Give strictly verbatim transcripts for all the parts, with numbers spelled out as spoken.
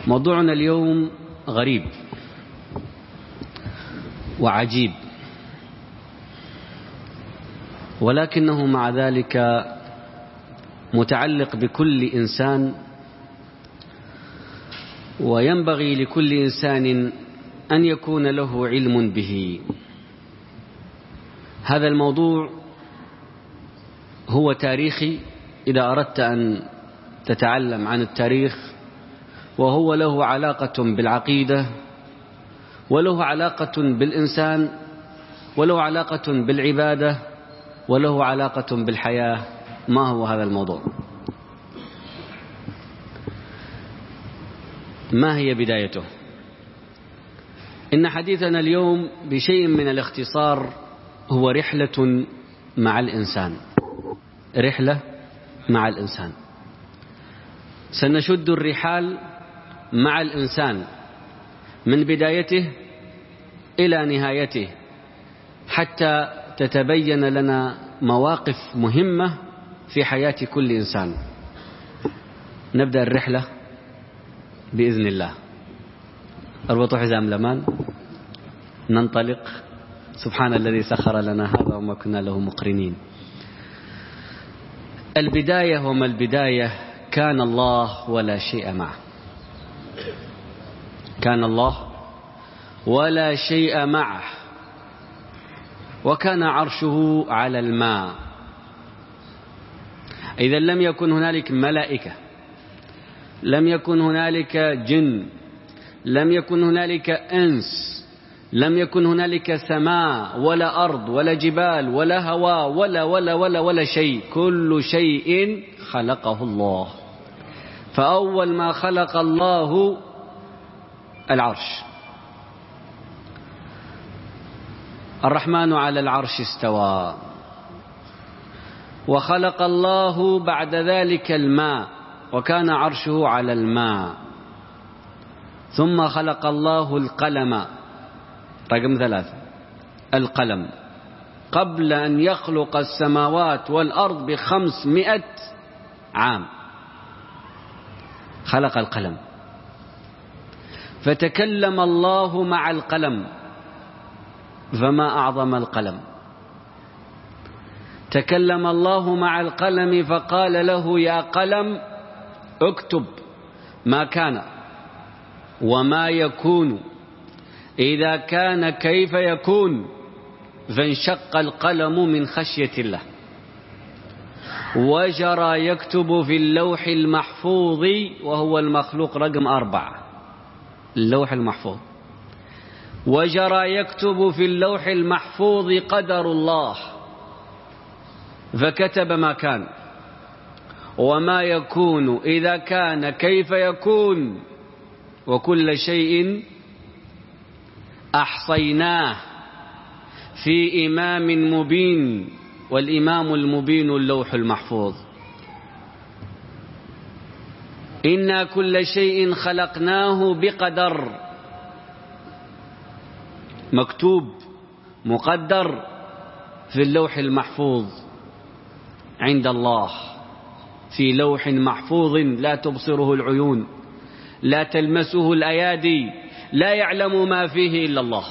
موضوعنا اليوم غريب وعجيب، ولكنه مع ذلك متعلق بكل إنسان، وينبغي لكل إنسان أن يكون له علم به. هذا الموضوع هو تاريخي إذا أردت أن تتعلم عن التاريخ، وهو له علاقة بالعقيدة، وله علاقة بالإنسان، وله علاقة بالعبادة، وله علاقة بالحياة. ما هو هذا الموضوع؟ ما هي بدايته؟ إن حديثنا اليوم بشيء من الاختصار هو رحلة مع الإنسان. رحلة مع الإنسان، سنشد الرحال مع الإنسان من بدايته إلى نهايته حتى تتبين لنا مواقف مهمة في حياة كل إنسان. نبدأ الرحلة بإذن الله. اربطوا حزام الأمان، ننطلق. سبحان الذي سخر لنا هذا وما كنا له مقرنين. البداية وما البداية؟ كان الله ولا شيء معه. كان الله ولا شيء معه، وكان عرشه على الماء. إذا لم يكن هنالك ملائكة، لم يكن هنالك جن، لم يكن هنالك إنس، لم يكن هنالك سماء ولا أرض ولا جبال ولا هواء ولا ولا ولا ولا شيء. كل شيء خلقه الله. فأول ما خلق الله العرش. الرحمن على العرش استوى. وخلق الله بعد ذلك الماء، وكان عرشه على الماء. ثم خلق الله القلم، رقم ثلاثة، القلم، قبل أن يخلق السماوات والأرض بخمسمائة عام خلق القلم. فتكلم الله مع القلم، فما أعظم القلم. تكلم الله مع القلم فقال له: يا قلم اكتب ما كان وما يكون، إذا كان كيف يكون. فانشق القلم من خشية الله وجرى يكتب في اللوح المحفوظ، وهو المخلوق رقم أربعة، اللوح المحفوظ. وجرى يكتب في اللوح المحفوظ قدر الله، فكتب ما كان وما يكون، إذا كان كيف يكون، وكل شيء أحصيناه في إمام مبين. والإمام المبين اللوح المحفوظ. إنا كل شيء خلقناه بقدر، مكتوب مقدر في اللوح المحفوظ عند الله، في لوح محفوظ لا تبصره العيون، لا تلمسه الأيادي، لا يعلم ما فيه إلا الله.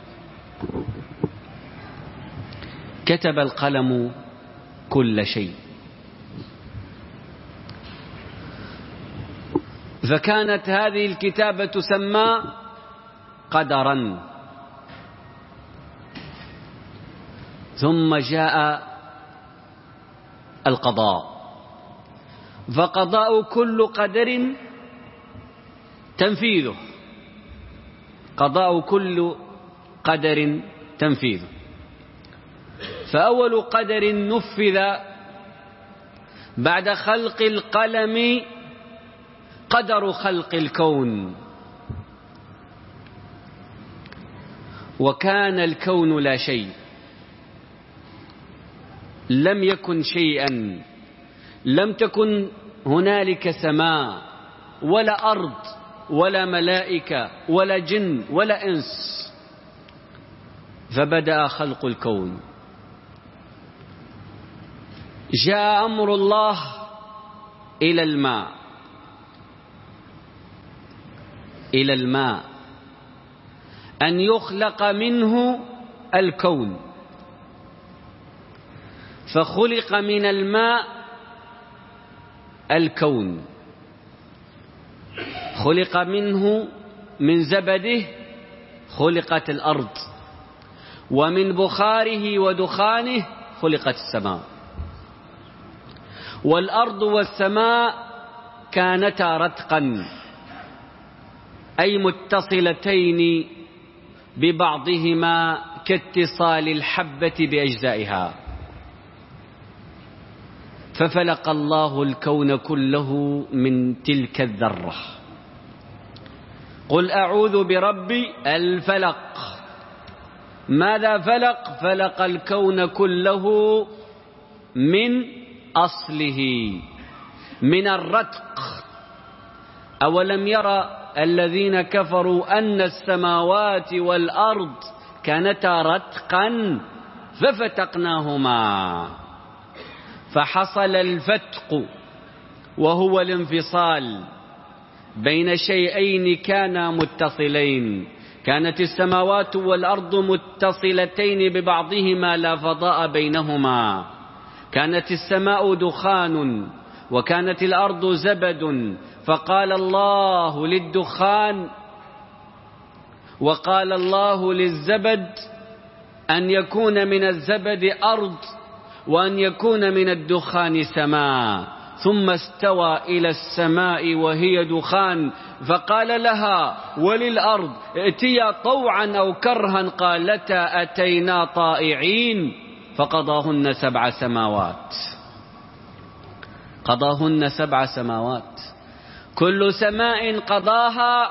كتب القلم كل شيء. فكانت هذه الكتابة تسمى قدرا. ثم جاء القضاء، فقضاء كل قدر تنفيذه. قضاء كل قدر تنفيذه. فأول قدر نفذ بعد خلق القلم قدر خلق الكون. وكان الكون لا شيء، لم يكن شيئا، لم تكن هنالك سماء ولا أرض ولا ملائكة ولا جن ولا إنس. فبدأ خلق الكون. جاء أمر الله إلى الماء، إلى الماء أن يخلق منه الكون، فخلق من الماء الكون، خلق منه من زبده خلقت الأرض، ومن بخاره ودخانه خلقت السماء. والأرض والسماء كانتا رتقا، أي متصلتين ببعضهما كاتصال الحبة بأجزائها، ففلق الله الكون كله من تلك الذرة. قل أعوذ برب الفلق. ماذا فلق؟ فلق الكون كله من أصله، من الرتق. أولم يرى الذين كفروا أن السماوات والأرض كانتا رتقا ففتقناهما، فحصل الفتق وهو الانفصال بين شيئين كانا متصلين. كانت السماوات والأرض متصلتين ببعضهما لا فضاء بينهما، كانت السماء دخان وكانت الأرض زبد، فقال الله للدخان وقال الله للزبد أن يكون من الزبد أرض وأن يكون من الدخان سماء، ثم استوى إلى السماء وهي دخان فقال لها وللأرض ائتيا طوعا أو كرها قالتا أتينا طائعين، فقضاهن سبع سماوات. قضاهن سبع سماوات، كل سماء قضاها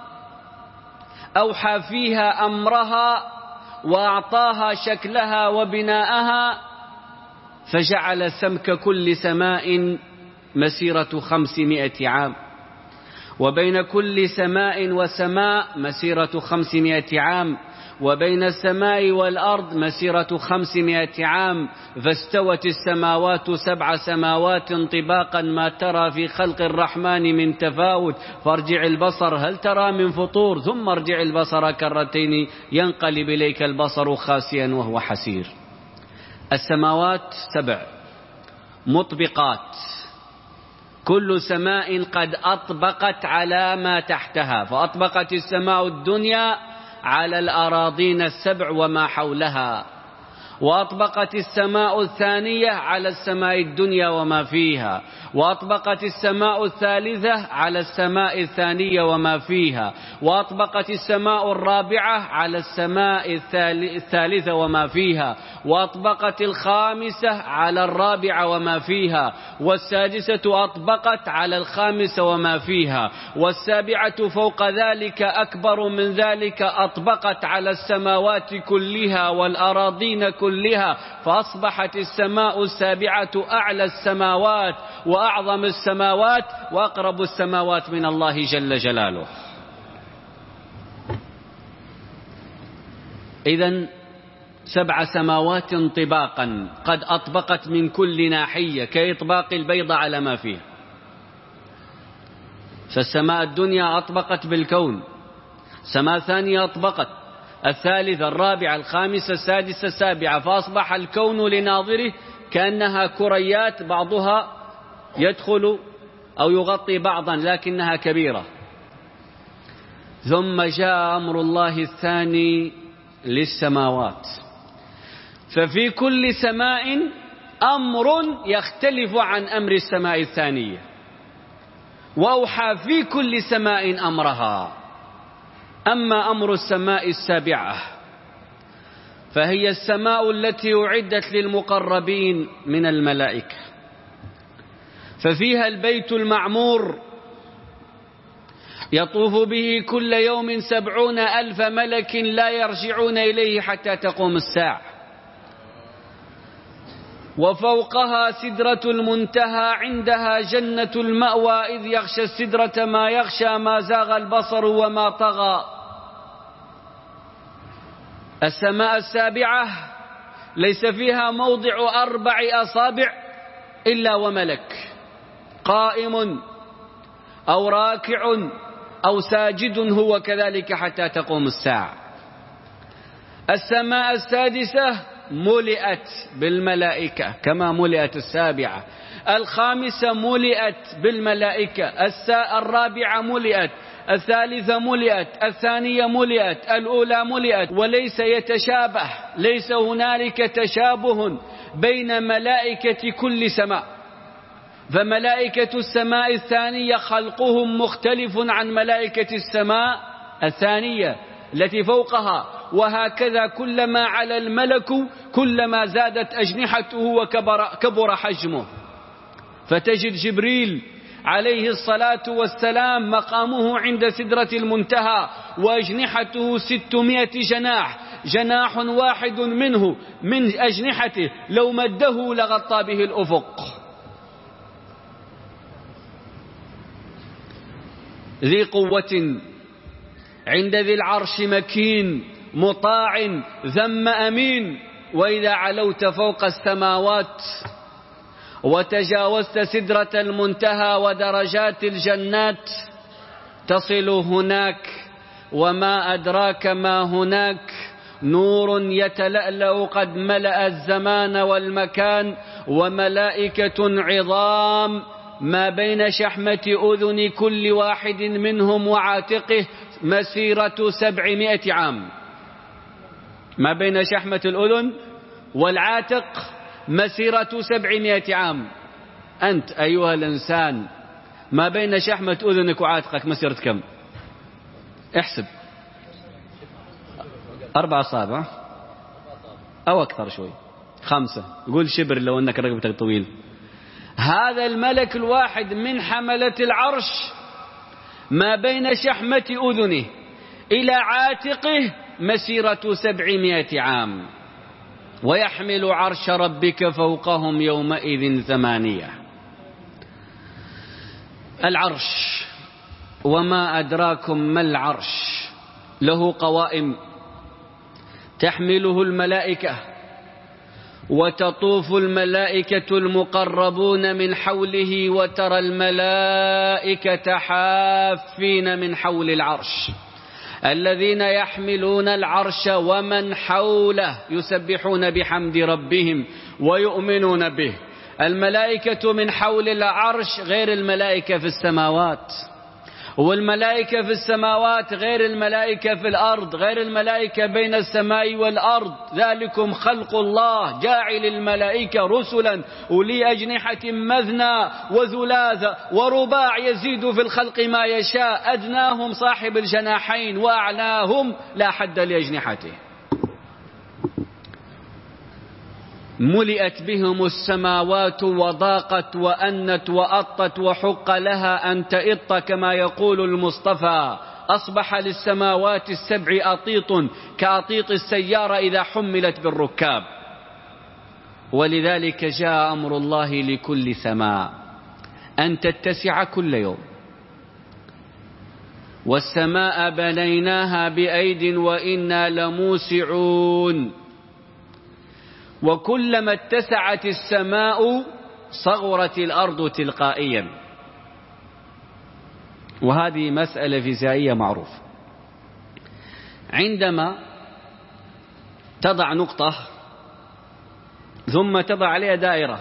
أوحى فيها أمرها وأعطاها شكلها وبناءها، فجعل سمك كل سماء مسيرة خمسمائة عام، وبين كل سماء وسماء مسيرة خمسمائة عام، وبين السماء والأرض مسيرة خمسمائة عام، فاستوت السماوات سبع سماوات طباقا ما ترى في خلق الرحمن من تفاوت، فارجع البصر هل ترى من فطور، ثم ارجع البصر كرتين ينقلب إليك البصر خاسئا وهو حسير. السماوات سبع مطبقات، كل سماء قد أطبقت على ما تحتها، فأطبقت السماء الدنيا على الأراضين السبع وما حولها، وأطبقت السماء الثانية على السماء الدنيا وما فيها، وأطبقت السماء الثالثة على السماء الثانية وما فيها، وأطبقت السماء الرابعة على السماء الثالثة وما فيها، وأطبقت الخامسة على الرابعة وما فيها، والسادسة أطبقت على الخامسة وما فيها، والسابعة فوق ذلك أكبر من ذلك أطبقت على السماوات كلها والأراضين كلها، فأصبحت السماء السابعة أعلى السماوات وأعظم السماوات وأقرب السماوات من الله جل جلاله. إذن سبع سماوات طباقا قد أطبقت من كل ناحية كإطباق البيض على ما فيه. فالسماء الدنيا أطبقت بالكون، سماء ثانية أطبقت، الثالثة الرابعة الخامسة السادسة السابعة، فأصبح الكون لناظره كأنها كريات بعضها يدخل أو يغطي بعضا لكنها كبيرة. ثم جاء أمر الله الثاني للسماوات، ففي كل سماء أمر يختلف عن أمر السماء الثانية، وأوحى في كل سماء أمرها. أما أمر السماء السابعة فهي السماء التي أعدت للمقربين من الملائكة، ففيها البيت المعمور يطوف به كل يوم سبعون ألف ملك لا يرجعون إليه حتى تقوم الساعة، وفوقها سدرة المنتهى عندها جنة المأوى، إذ يغشى السدرة ما يغشى ما زاغ البصر وما طغى. السماء السابعة ليس فيها موضع أربع أصابع إلا وملك قائم أو راكع أو ساجد هو كذلك حتى تقوم الساعة. السماء السادسة ملئت بالملائكة كما ملئت السابعة. الخامسة ملئت بالملائكة. الرابعة ملئت. الثالثة ملئت. الثانية ملئت. الأولى ملئت. وليس يتشابه، ليس هنالك تشابه بين ملائكة كل سماء، فملائكة السماء الثانية خلقهم مختلف عن ملائكة السماء الثانية التي فوقها، وهكذا كلما على الملك كلما زادت أجنحته وكبر كبر حجمه. فتجد جبريل عليه الصلاة والسلام مقامه عند سدرة المنتهى وأجنحته ستمائة جناح، جناح واحد منه من أجنحته لو مده لغطى به الأفق. ذي قوة عند ذي العرش مكين مطاع ثم أمين. وإذا علوت فوق السماوات وتجاوزت سدرة المنتهى ودرجات الجنات تصل هناك، وما أدراك ما هناك، نور يتلألأ قد ملأ الزمان والمكان، وملائكة عظام ما بين شحمة أذن كل واحد منهم وعاتقه مسيرة سبعمائة عام. ما بين شحمة الأذن والعاتق مسيرة سبعمائة عام. أنت أيها الإنسان ما بين شحمة أذنك وعاتقك مسيرة كم؟ احسب. أربع أصابع أو أكثر شوي، خمسة، قول شبر لو أنك رقبتك طويل. هذا الملك الواحد من حملة العرش ما بين شحمة أذنه إلى عاتقه مسيرة سبعمائة عام، ويحمل عرش ربك فوقهم يومئذ ثمانية. العرش وما أدراكم ما العرش، له قوائم تحمله الملائكة، وتطوف الملائكة المقربون من حوله، وترى الملائكة حافين من حول العرش، الذين يحملون العرش ومن حوله يسبحون بحمد ربهم ويؤمنون به. الملائكة من حول العرش غير الملائكة في السماوات، والملائكة في السماوات غير الملائكة في الأرض، غير الملائكة بين السماء والأرض. ذلكم خلق الله جاعل الملائكة رسلا أولي أجنحة مثنى وثلاث ورباع يزيد في الخلق ما يشاء، أدناهم صاحب الجناحين وأعلاهم لا حد لأجنحته. ملئت بهم السماوات وضاقت وأنت وأطت وحق لها أن تئط كما يقول المصطفى. أصبح للسماوات السبع أطيط كأطيط السيارة إذا حملت بالركاب. ولذلك جاء أمر الله لكل سماء أن تتسع كل يوم. والسماء بنيناها بأيد وإنا لموسعون. وكلما اتسعت السماء صغرت الأرض تلقائيا. وهذه مسألة فيزيائية معروفة. عندما تضع نقطة ثم تضع عليها دائرة،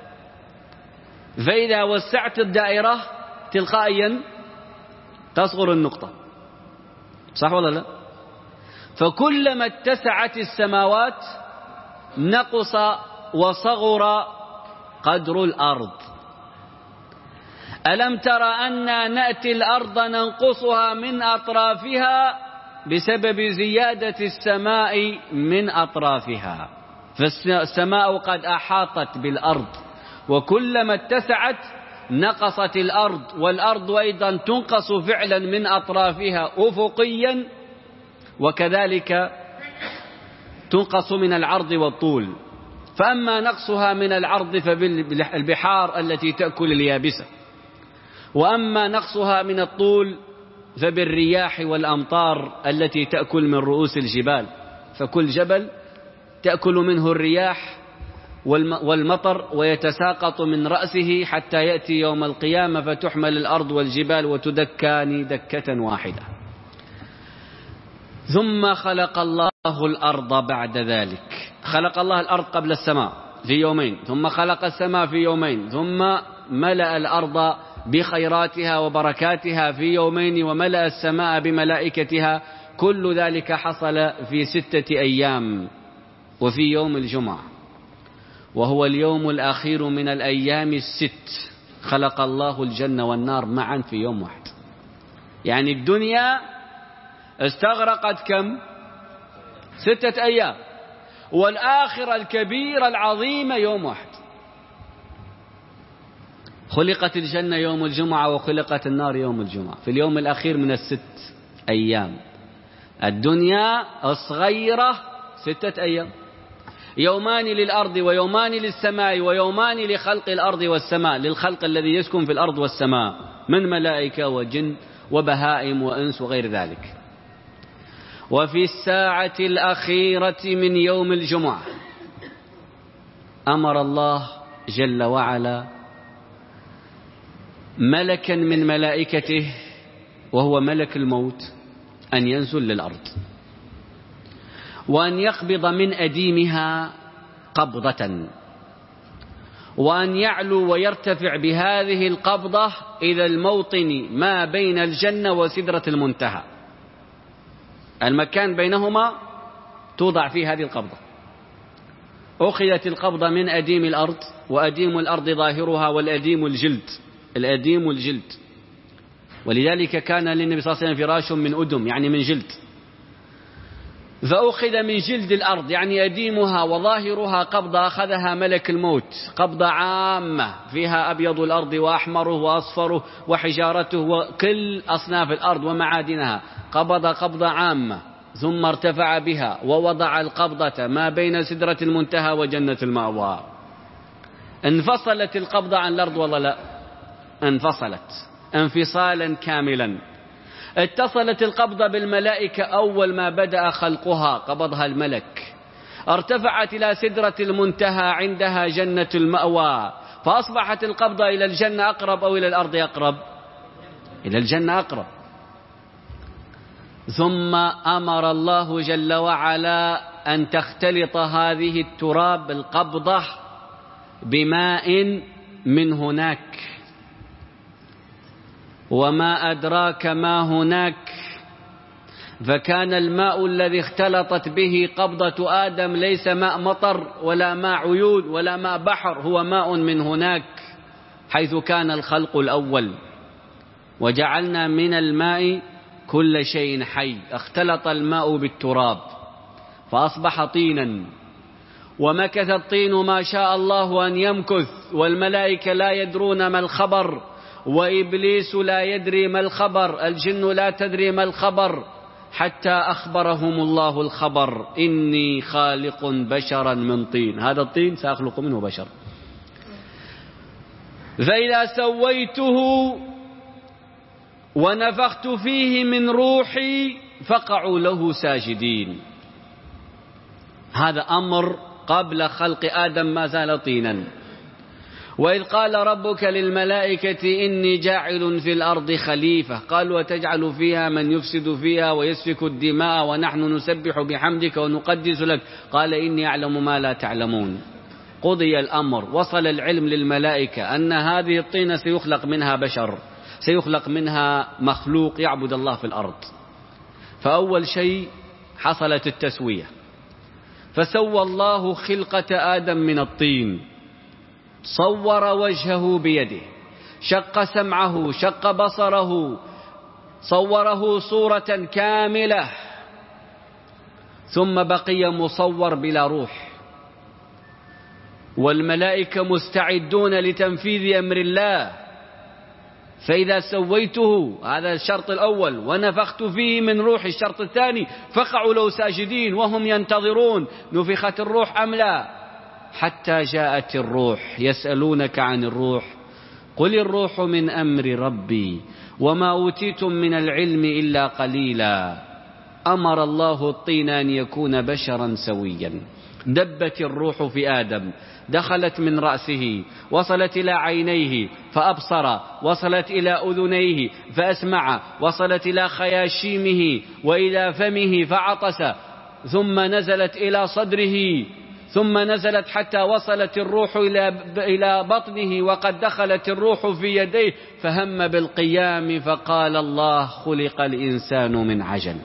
فإذا وسعت الدائرة تلقائيا تصغر النقطة، صح ولا لا؟ فكلما اتسعت السماوات نقص وصغر قدر الأرض. ألم تر أننا نأتي الأرض ننقصها من أطرافها بسبب زيادة السماء من أطرافها، فالسماء قد أحاطت بالأرض، وكلما اتسعت نقصت الأرض، والأرض أيضا تنقص فعلا من أطرافها أفقيا، وكذلك تنقص من العرض والطول. فأما نقصها من العرض فبالبحار التي تأكل اليابسة، وأما نقصها من الطول فبالرياح والأمطار التي تأكل من رؤوس الجبال، فكل جبل تأكل منه الرياح والمطر ويتساقط من رأسه حتى يأتي يوم القيامة فتحمل الأرض والجبال وتدكان دكة واحدة. ثم خلق الله الأرض بعد ذلك. خلق الله الأرض قبل السماء في يومين، ثم خلق السماء في يومين، ثم ملأ الأرض بخيراتها وبركاتها في يومين، وملأ السماء بملائكتها. كل ذلك حصل في ستة أيام وفي يوم الجمعة، وهو اليوم الأخير من الأيام الست. خلق الله الجنة والنار معا في يوم واحد. يعني الدنيا استغرقت كم؟ ستة أيام، والآخرة الكبيرة العظيمة يوم واحد. خلقت الجنة يوم الجمعة وخلقت النار يوم الجمعة في اليوم الأخير من الست أيام. الدنيا الصغيرة ستة أيام، يومان للأرض ويومان للسماء ويومان لخلق الأرض والسماء، للخلق الذي يسكن في الأرض والسماء من ملائكة وجن وبهائم وأنس وغير ذلك. وفي الساعة الأخيرة من يوم الجمعة أمر الله جل وعلا ملكا من ملائكته وهو ملك الموت أن ينزل للأرض وأن يقبض من أديمها قبضة، وأن يعلو ويرتفع بهذه القبضة إلى الموطن ما بين الجنة وسدرة المنتهى، المكان بينهما توضع فيه هذه القبضة. أخذت القبضة من أديم الأرض، وأديم الأرض ظاهرها والأديم الجلد، الأديم الجلد، ولذلك كان للنبي صلى الله عليه وسلم فراش من أدم يعني من جلد. فأخذ من جلد الأرض يعني أديمها وظاهرها قبضة، أخذها ملك الموت قبضة عامة فيها أبيض الأرض وأحمره وأصفره وحجارته وكل أصناف الأرض ومعادنها، قبض قبضة عامة، ثم ارتفع بها ووضع القبضة ما بين سدرة المنتهى وجنة المأوى. انفصلت القبضة عن الأرض والله لا، انفصلت انفصالا كاملا. اتصلت القبضة بالملائكة أول ما بدأ خلقها قبضها الملك، ارتفعت إلى سدرة المنتهى عندها جنة المأوى، فأصبحت القبضة إلى الجنة أقرب أو إلى الأرض أقرب؟ إلى الجنة أقرب. ثم أمر الله جل وعلا أن تختلط هذه التراب القبضة بماء من هناك، وما أدراك ما هناك. فكان الماء الذي اختلطت به قبضة آدم ليس ماء مطر ولا ماء عيون ولا ماء بحر، هو ماء من هناك حيث كان الخلق الأول. وجعلنا من الماء كل شيء حي. اختلط الماء بالتراب فأصبح طينا، ومكث الطين ما شاء الله أن يمكث، والملائكة لا يدرون ما الخبر، وإبليس لا يدري ما الخبر، الجن لا تدري ما الخبر، حتى أخبرهم الله الخبر: إني خالق بشرا من طين، هذا الطين سأخلق منه بشر، فإذا سويته ونفخت فيه من روحي فقعوا له ساجدين. هذا أمر قبل خلق آدم ما زال طينا. وإذ قال ربك للملائكة إني جاعل في الأرض خليفة، قالوا وتجعل فيها من يفسد فيها ويسفك الدماء ونحن نسبح بحمدك ونقدس لك، قال إني أعلم ما لا تعلمون. قضي الأمر، وصل العلم للملائكة أن هذه الطينة سيخلق منها بشر، سيخلق منها مخلوق يعبد الله في الأرض. فأول شيء حصلت التسوية، فسوى الله خلقة آدم من الطين، صور وجهه بيده، شق سمعه، شق بصره، صوره صورة كاملة، ثم بقي مصور بلا روح، والملائكة مستعدون لتنفيذ أمر الله. فإذا سويته، هذا الشرط الأول، ونفخت فيه من روحي، الشرط الثاني، فقعوا له ساجدين وهم ينتظرون نفخت الروح أم لا، حتى جاءت الروح. يسألونك عن الروح، قل الروح من أمر ربي وما أوتيتم من العلم إلا قليلا. أمر الله الطين أن يكون بشرا سويا، دبت الروح في آدم، دخلت من رأسه، وصلت إلى عينيه فأبصر، وصلت إلى أذنيه فأسمع، وصلت إلى خياشيمه وإلى فمه فعطس، ثم نزلت إلى صدره، ثم نزلت حتى وصلت الروح إلى بطنه، وقد دخلت الروح في يديه فهم بالقيام، فقال الله: خلق الإنسان من عجل.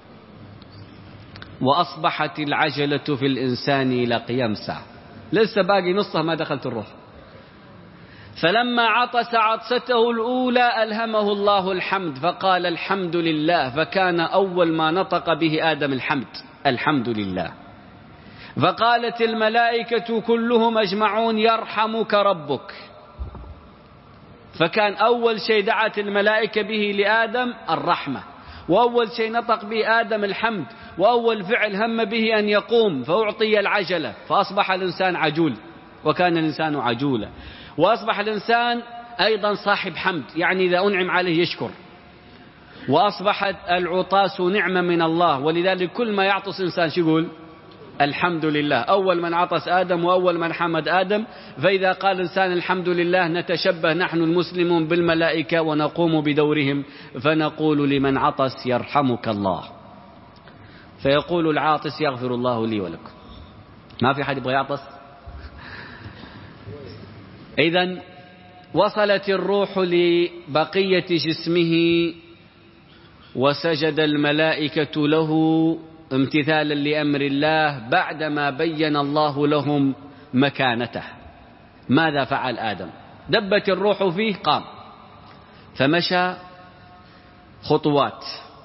وأصبحت العجلة في الإنسان إلى قيام الساعة، لسه باقي نصها ما دخلت الروح. فلما عطس عطسته الأولى ألهمه الله الحمد فقال: الحمد لله، فكان أول ما نطق به آدم الحمد، الحمد لله. فقالت الملائكة كلهم أجمعون: يرحمك ربك. فكان أول شيء دعت الملائكة به لآدم الرحمة، وأول شيء نطق به آدم الحمد، وأول فعل هم به أن يقوم فأعطي العجلة، فأصبح الإنسان عجول، وكان الإنسان عجولا. وأصبح الإنسان أيضا صاحب حمد، يعني إذا أنعم عليه يشكر. وأصبحت العطاس نعمة من الله، ولذلك كل ما يعطس إنسان شو يقول؟ الحمد لله. أول من عطس آدم، وأول من حمد آدم. فإذا قال الإنسان الحمد لله نتشبه نحن المسلمون بالملائكة ونقوم بدورهم، فنقول لمن عطس: يرحمك الله. فيقول العاطس: يغفر الله لي ولكم. ما في حد يبغى يعطس؟ إذن وصلت الروح لبقية جسمه، وسجد الملائكة له امتثالا لأمر الله بعدما بين الله لهم مكانته. ماذا فعل آدم؟ دبت الروح فيه، قام فمشى خطوات.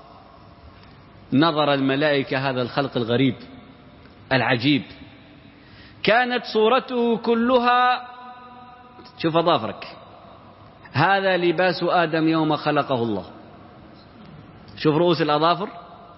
نظر الملائكة هذا الخلق الغريب العجيب، كانت صورته كلها، شوف أظافرك، هذا لباس آدم يوم خلقه الله. شوف رؤوس الأظافر،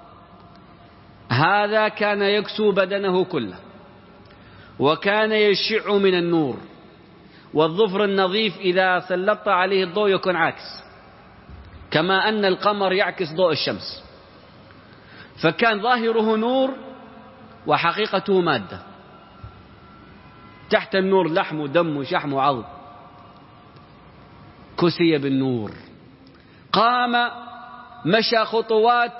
هذا كان يكسو بدنه كله، وكان يشع من النور. والظفر النظيف إذا سلط عليه الضوء يكون عاكس، كما أن القمر يعكس ضوء الشمس. فكان ظاهره نور وحقيقته مادة، تحت النور لحم ودم وشحم وعظم. كسي بالنور، قام مشى خطوات،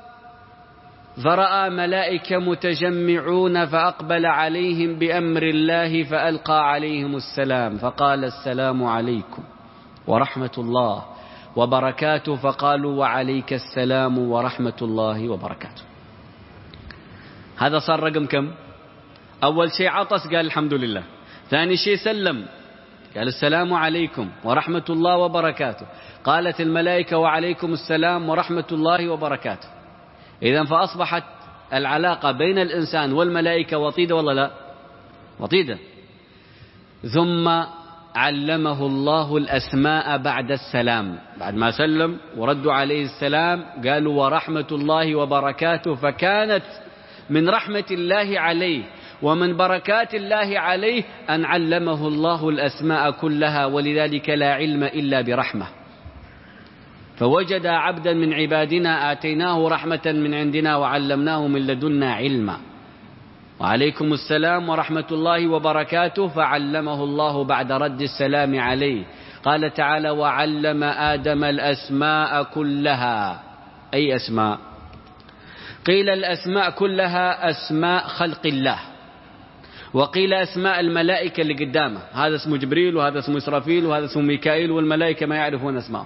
فرأى ملائكة متجمعون فأقبل عليهم بأمر الله فألقى عليهم السلام، فقال: السلام عليكم ورحمة الله وبركاته. فقالوا: وعليك السلام ورحمة الله وبركاته. هذا صار رقم كم؟ أول شيء عطس قال الحمد لله، ثاني شيء سلم قال السلام عليكم ورحمة الله وبركاته، قالت الملائكة: وعليكم السلام ورحمة الله وبركاته. إذن فأصبحت العلاقة بين الإنسان والملائكة وطيدة ولا لا؟ وطيدة. ثم علمه الله الأسماء بعد السلام، بعد ما سلم وردوا عليه السلام قالوا: ورحمة الله وبركاته. فكانت من رحمة الله عليه ومن بركات الله عليه أن علمه الله الأسماء كلها، ولذلك لا علم إلا برحمة. فوجد عبدا من عبادنا آتيناه رحمة من عندنا وعلمناه من لدنا علما. وعليكم السلام ورحمة الله وبركاته، فعلمه الله بعد رد السلام عليه. قال تعالى: وعلم آدم الأسماء كلها. أي أسماء؟ قيل الأسماء كلها أسماء خلق الله، وقيل أسماء الملائكة اللي قدامه، هذا اسمه جبريل وهذا اسمه إسرافيل وهذا اسمه ميكائيل، والملائكة ما يعرفون أسماءهم.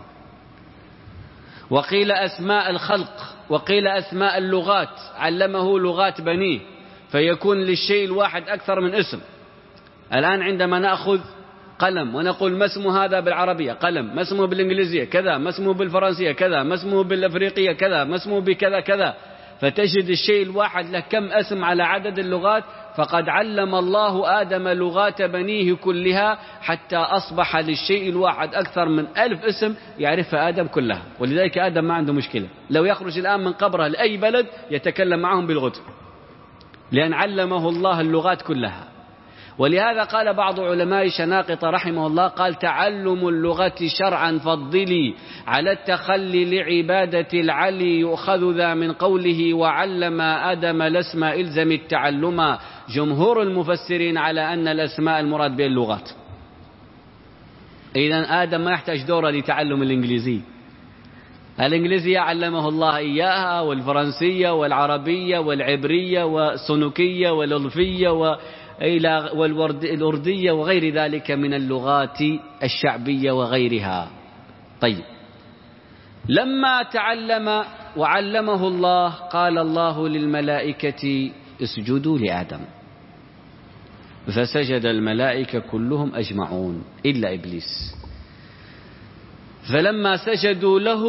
وقيل أسماء الخلق، وقيل أسماء اللغات، علمه لغات بنيه، فيكون للشيء الواحد أكثر من اسم. الآن عندما نأخذ قلم ونقول ما اسمه هذا بالعربية قلم، ما اسمه بالإنجليزية كذا، ما اسمه بالفرنسية كذا، ما اسمه بالأفريقية كذا، ما اسمه بكذا كذا، فتجد الشيء الواحد له كم اسم على عدد اللغات. فقد علم الله آدم لغات بنيه كلها، حتى أصبح للشيء الواحد أكثر من ألف اسم يعرفها آدم كلها. ولذلك آدم ما عنده مشكلة، لو يخرج الآن من قبره لأي بلد يتكلم معهم بالغدو، لأن علمه الله اللغات كلها. ولهذا قال بعض علماء شناقطة رحمه الله، قال: تعلم اللغة شرعا فضلي على التخلي لعبادة العلي، يؤخذ ذا من قوله: وعلم آدم الأسماء إلزم التعلما. جمهور المفسرين على أن الأسماء المراد بها اللغات. إذن آدم ما يحتاج دورة لتعلم الإنجليزية. الإنجليزية علمه الله إياها، والفرنسية والعربية والعبرية والسنوكية والألفية والأردية وغير ذلك من اللغات الشعبية وغيرها. طيب، لما تعلم وعلمه الله قال الله للملائكة اسجدوا لآدم، فسجد الملائكة كلهم أجمعون إلا إبليس. فلما سجدوا له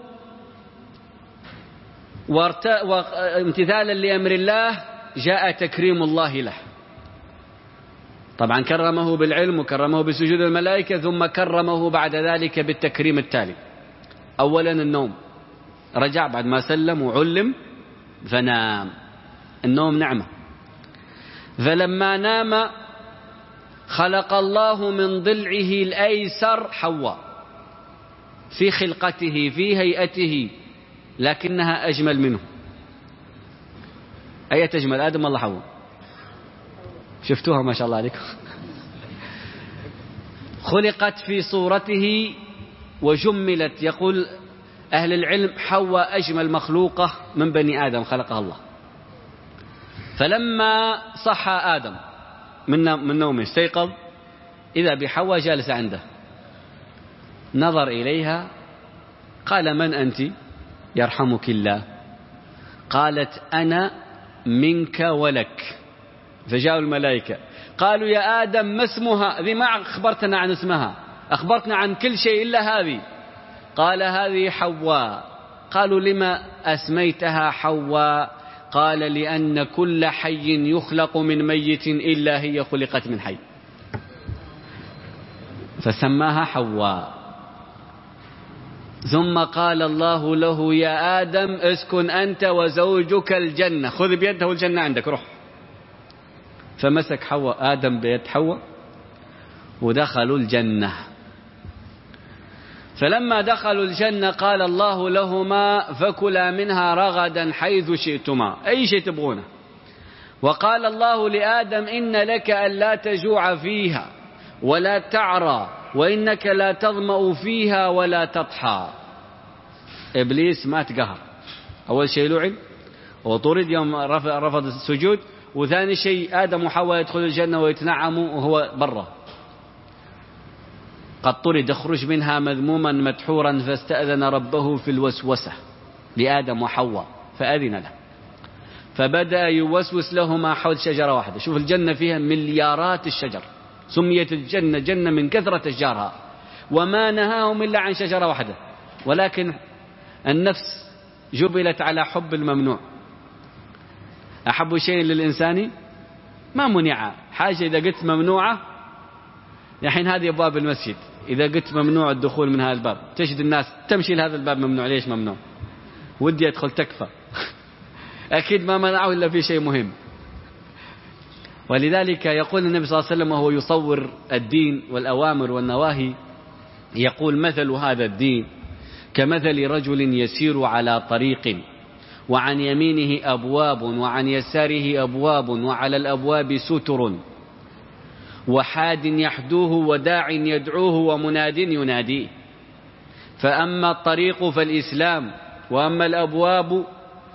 وامتثالا لأمر الله جاء تكريم الله له. طبعا كرمه بالعلم وكرمه بسجود الملائكة، ثم كرمه بعد ذلك بالتكريم التالي. أولا النوم، رجع بعد ما سلم وعلم فنام. النوم نعمة. فلما نام خلق الله من ضلعه الأيسر حواء في خلقته في هيئته، لكنها أجمل منه. أي تجمل، آدم الله حواء؟ شفتوها ما شاء الله عليكم. خلقت في صورته وجملت. يقول أهل العلم حواء أجمل مخلوقة من بني آدم خلقها الله. فلما صحى آدم من نومه استيقظ إذا بحواء جالسة عنده، نظر إليها قال من أنت؟ يرحمك الله. قالت أنا منك ولك. فجاءوا الملائكة قالوا يا آدم ما اسمها؟ ذي ما أخبرتنا عن اسمها، أخبرتنا عن كل شيء إلا هذه. قال هذه حواء. قالوا لما أسميتها حواء؟ قال لأن كل حي يخلق من ميت إلا هي خلقت من حي، فسماها حواء. ثم قال الله له يا آدم اسكن أنت وزوجك الجنة، خذ بيده الجنة عندك روح. فمسك حواء آدم بيد حواء ودخلوا الجنة. فلما دخلوا الجنة قال الله لهما فكلا منها رغدا حيث شئتما، أي شيء تبغونه. وقال الله لآدم إن لك ألا تجوع فيها ولا تعرى وإنك لا تظمأ فيها ولا تضحى. إبليس ما تقهر. أول شيء لعن وطرد يوم رفض السجود، وثاني شيء آدم وحواء يدخل الجنة ويتنعموا وهو برا. قد طرد اخرج منها مذموما مدحورا، فاستأذن ربه في الوسوسة لآدم وحواء فأذن له، فبدأ يوسوس لهما حول شجرة واحدة. شوف الجنة فيها مليارات الشجر، سميت الجنة جنة من كثرة أشجارها، وما نهاهم إلا عن شجرة واحدة. ولكن النفس جبلت على حب الممنوع. أحب شيء للإنسان ما منع. حاجة إذا قلت ممنوعة، الحين هذه أبواب المسجد، إذا قلت ممنوع الدخول من هذا الباب تجد الناس تمشي لهذا الباب ممنوع. ليش ممنوع؟ ودي أدخل تكفى. أكيد ما منعه إلا في شيء مهم. ولذلك يقول النبي صلى الله عليه وسلم وهو يصور الدين والأوامر والنواهي، يقول مثل هذا الدين كمثل رجل يسير على طريق وعن يمينه أبواب وعن يساره أبواب وعلى الأبواب ستر وحاد يحدوه وداع يدعوه ومناد يناديه. فأما الطريق فالإسلام، وأما الأبواب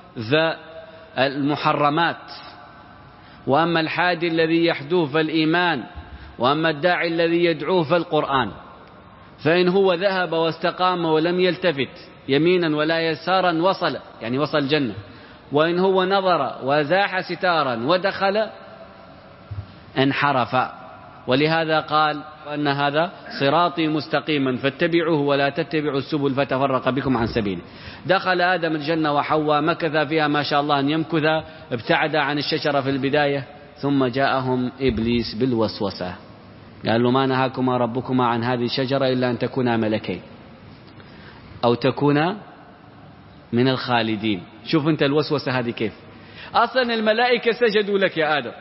فالمحرمات، وأما الحاد الذي يحدوه فالإيمان، وأما الداعي الذي يدعوه فالقرآن. فإن هو ذهب واستقام ولم يلتفت يمينا ولا يسارا وصل، يعني وصل الجنة. وإن هو نظر وزاح ستارا ودخل انحرف. ولهذا قال وأن هذا صراطي مستقيما فاتبعوه ولا تتبعوا السبل فتفرق بكم عن سبيله. دخل آدم الجنة وحواء، مكث فيها ما شاء الله أن يمكث، ابتعد عن الشجرة في البداية، ثم جاءهم إبليس بالوسوسة قال له ما نهاكما ربكما عن هذه الشجرة إلا أن تكونا ملكين أو تكونا من الخالدين. شوف أنت الوسوسة هذه كيف. أصلا الملائكة سجدوا لك يا آدم،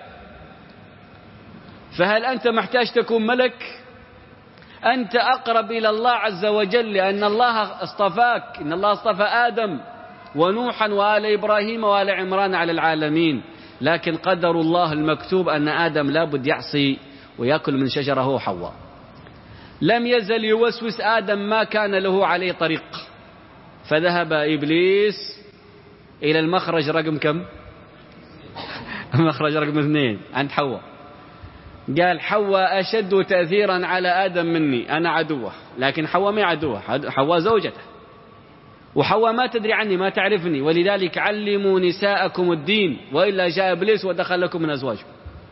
فهل أنت محتاج تكون ملك؟ أنت أقرب إلى الله عز وجل، لأن الله اصطفاك. إن الله اصطفى آدم ونوحا وآل إبراهيم وآل عمران على العالمين. لكن قدر الله المكتوب أن آدم لابد يعصي ويأكل من شجرة هو وحواء. لم يزل يوسوس آدم ما كان له عليه طريق، فذهب إبليس إلى المخرج رقم كم؟ المخرج رقم اثنين عند حواء. قال حواء أشد تأثيرا على آدم مني، أنا عدوه، لكن حواء ما عدوه، حواء زوجته، وحواء ما تدري عني ما تعرفني، ولذلك علموا نساءكم الدين وإلا جاء إبليس ودخل لكم من أزواجكم.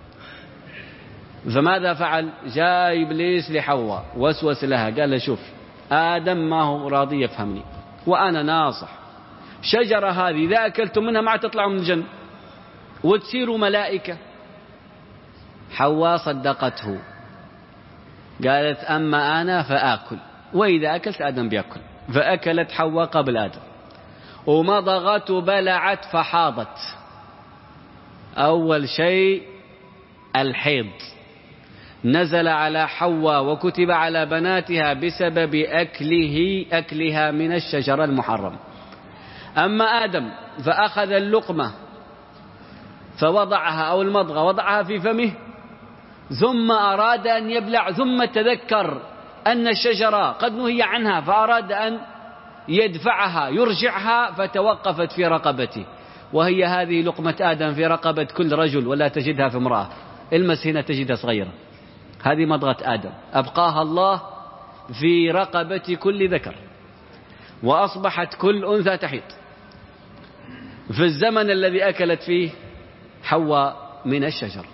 فماذا فعل؟ جاء إبليس لحواء وسوس لها، قال له شوف آدم ما هو راضي يفهمني وأنا ناصح، شجرة هذه إذا أكلتم منها ما تطلعوا من الجنة وتصيروا ملائكة. حواء صدقته، قالت أما أنا فآكل، وإذا أكلت آدم بيأكل. فأكلت حواء قبل آدم، ومضغت وبلعت فحاضت. أول شيء الحيض نزل على حواء وكتب على بناتها بسبب أكله أكلها من الشجرة المحرم. أما آدم فأخذ اللقمة فوضعها أو المضغة وضعها في فمه، ثم أراد أن يبلع، ثم تذكر أن الشجرة قد نهي عنها فأراد أن يدفعها يرجعها، فتوقفت في رقبته. وهي هذه لقمة آدم في رقبة كل رجل، ولا تجدها في امرأة. المس هنا تجدها صغيرة. هذه مضغة آدم أبقاها الله في رقبة كل ذكر، وأصبحت كل أنثى تحيض في الزمن الذي أكلت فيه حواء من الشجر.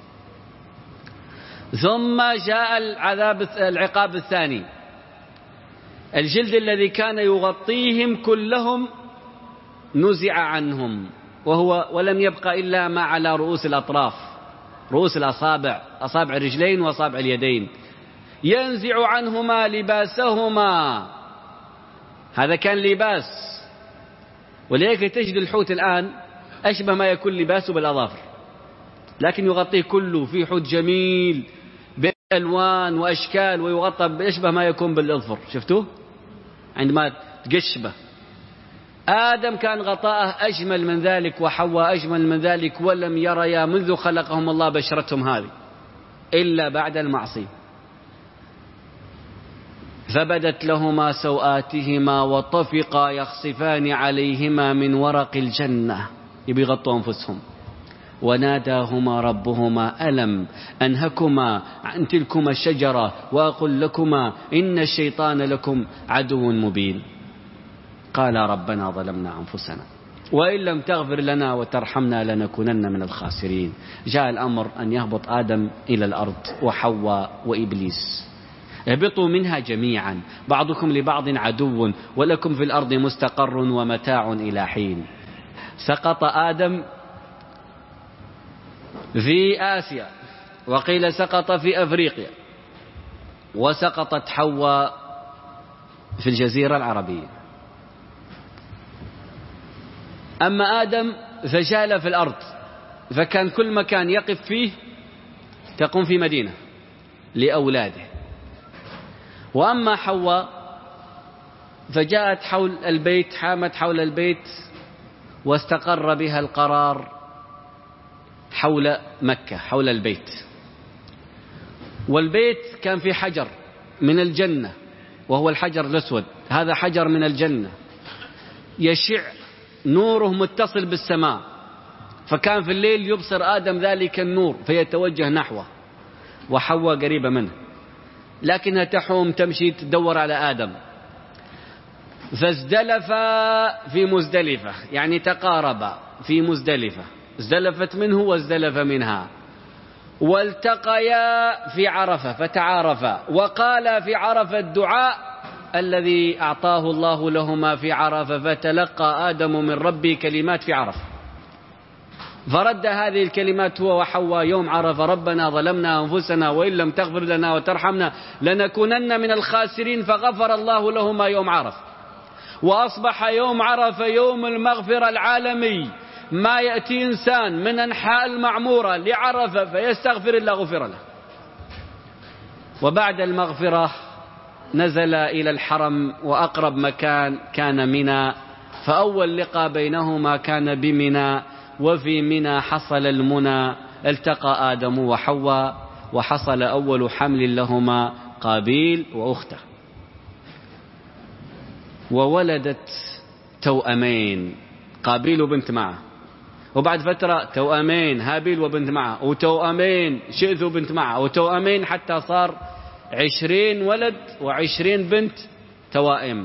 ثم جاء العذاب العقاب الثاني، الجلد الذي كان يغطيهم كلهم نزع عنهم، وهو ولم يبقى إلا ما على رؤوس الأطراف، رؤوس الأصابع، أصابع الرجلين وأصابع اليدين، ينزع عنهما لباسهما. هذا كان لباس، ولذلك تجد الحوت الآن أشبه ما يكون لباسه بالأظافر، لكن يغطيه كله في حوت جميل بألوان وأشكال، ويغطى بأشبه ما يكون بالأظفر. شفتوه عندما تقشبه؟ آدم كان غطاءه أجمل من ذلك، وحواء أجمل من ذلك، ولم يريا منذ خلقهم الله بشرتهم هذه إلا بعد المعصية. فبدت لهما سوآتهما وطفقا يخصفان عليهما من ورق الجنة، يبي يغطوا أنفسهم. وناداهما ربهما ألم أنهكما عن تلكما الشجرة وأقل لكما إن الشيطان لكم عدو مبين. قال ربنا ظلمنا أنفسنا وإن لم تغفر لنا وترحمنا لنكونن من الخاسرين. جاء الأمر أن يهبط آدم إلى الأرض وحواء وإبليس. اهبطوا منها جميعا، بعضكم لبعض عدو ولكم في الأرض مستقر ومتاع إلى حين. سقط آدم في آسيا، وقيل سقط في أفريقيا، وسقطت حواء في الجزيرة العربية. أما آدم فجال في الأرض، فكان كل مكان يقف فيه تقوم في مدينة لأولاده. وأما حواء فجاءت حول البيت، حامت حول البيت، واستقر بها القرار حول مكة، حول البيت. والبيت كان في حجر من الجنة، وهو الحجر الأسود. هذا حجر من الجنة يشع نوره متصل بالسماء، فكان في الليل يبصر آدم ذلك النور فيتوجه نحوه، وحواء قريبة منه، لكنها تحوم تمشي تدور على آدم. فازدلفا في مزدلفة، يعني تقاربا في مزدلفة، ازدلفت منه وازدلف منها، والتقيا في عرفة فتعارفا، وقال في عرفة الدعاء الذي أعطاه الله لهما في عرفة، فتلقى آدم من ربي كلمات في عرفة، فرد هذه الكلمات هو وحواء يوم عرفة: ربنا ظلمنا أنفسنا وإن لم تغفر لنا وترحمنا لنكونن من الخاسرين. فغفر الله لهما يوم عرفة، وأصبح يوم عرفة يوم المغفرة العالمي. ما يأتي إنسان من أنحاء المعمورة لعرفة فيستغفر الله غفر له. وبعد المغفرة نزل إلى الحرم، وأقرب مكان كان منى، فأول لقاء بينهما كان بمنى، وفي منى حصل المنى، التقى آدم وحواء وحصل أول حمل لهما قابيل وأخته، وولدت توأمين، قابيل وبنت معه، وبعد فترة توأمين هابيل وبنت معه، وتوأمين شئث وبنت معه، وتوأمين حتى صار عشرين ولد وعشرين بنت توائم.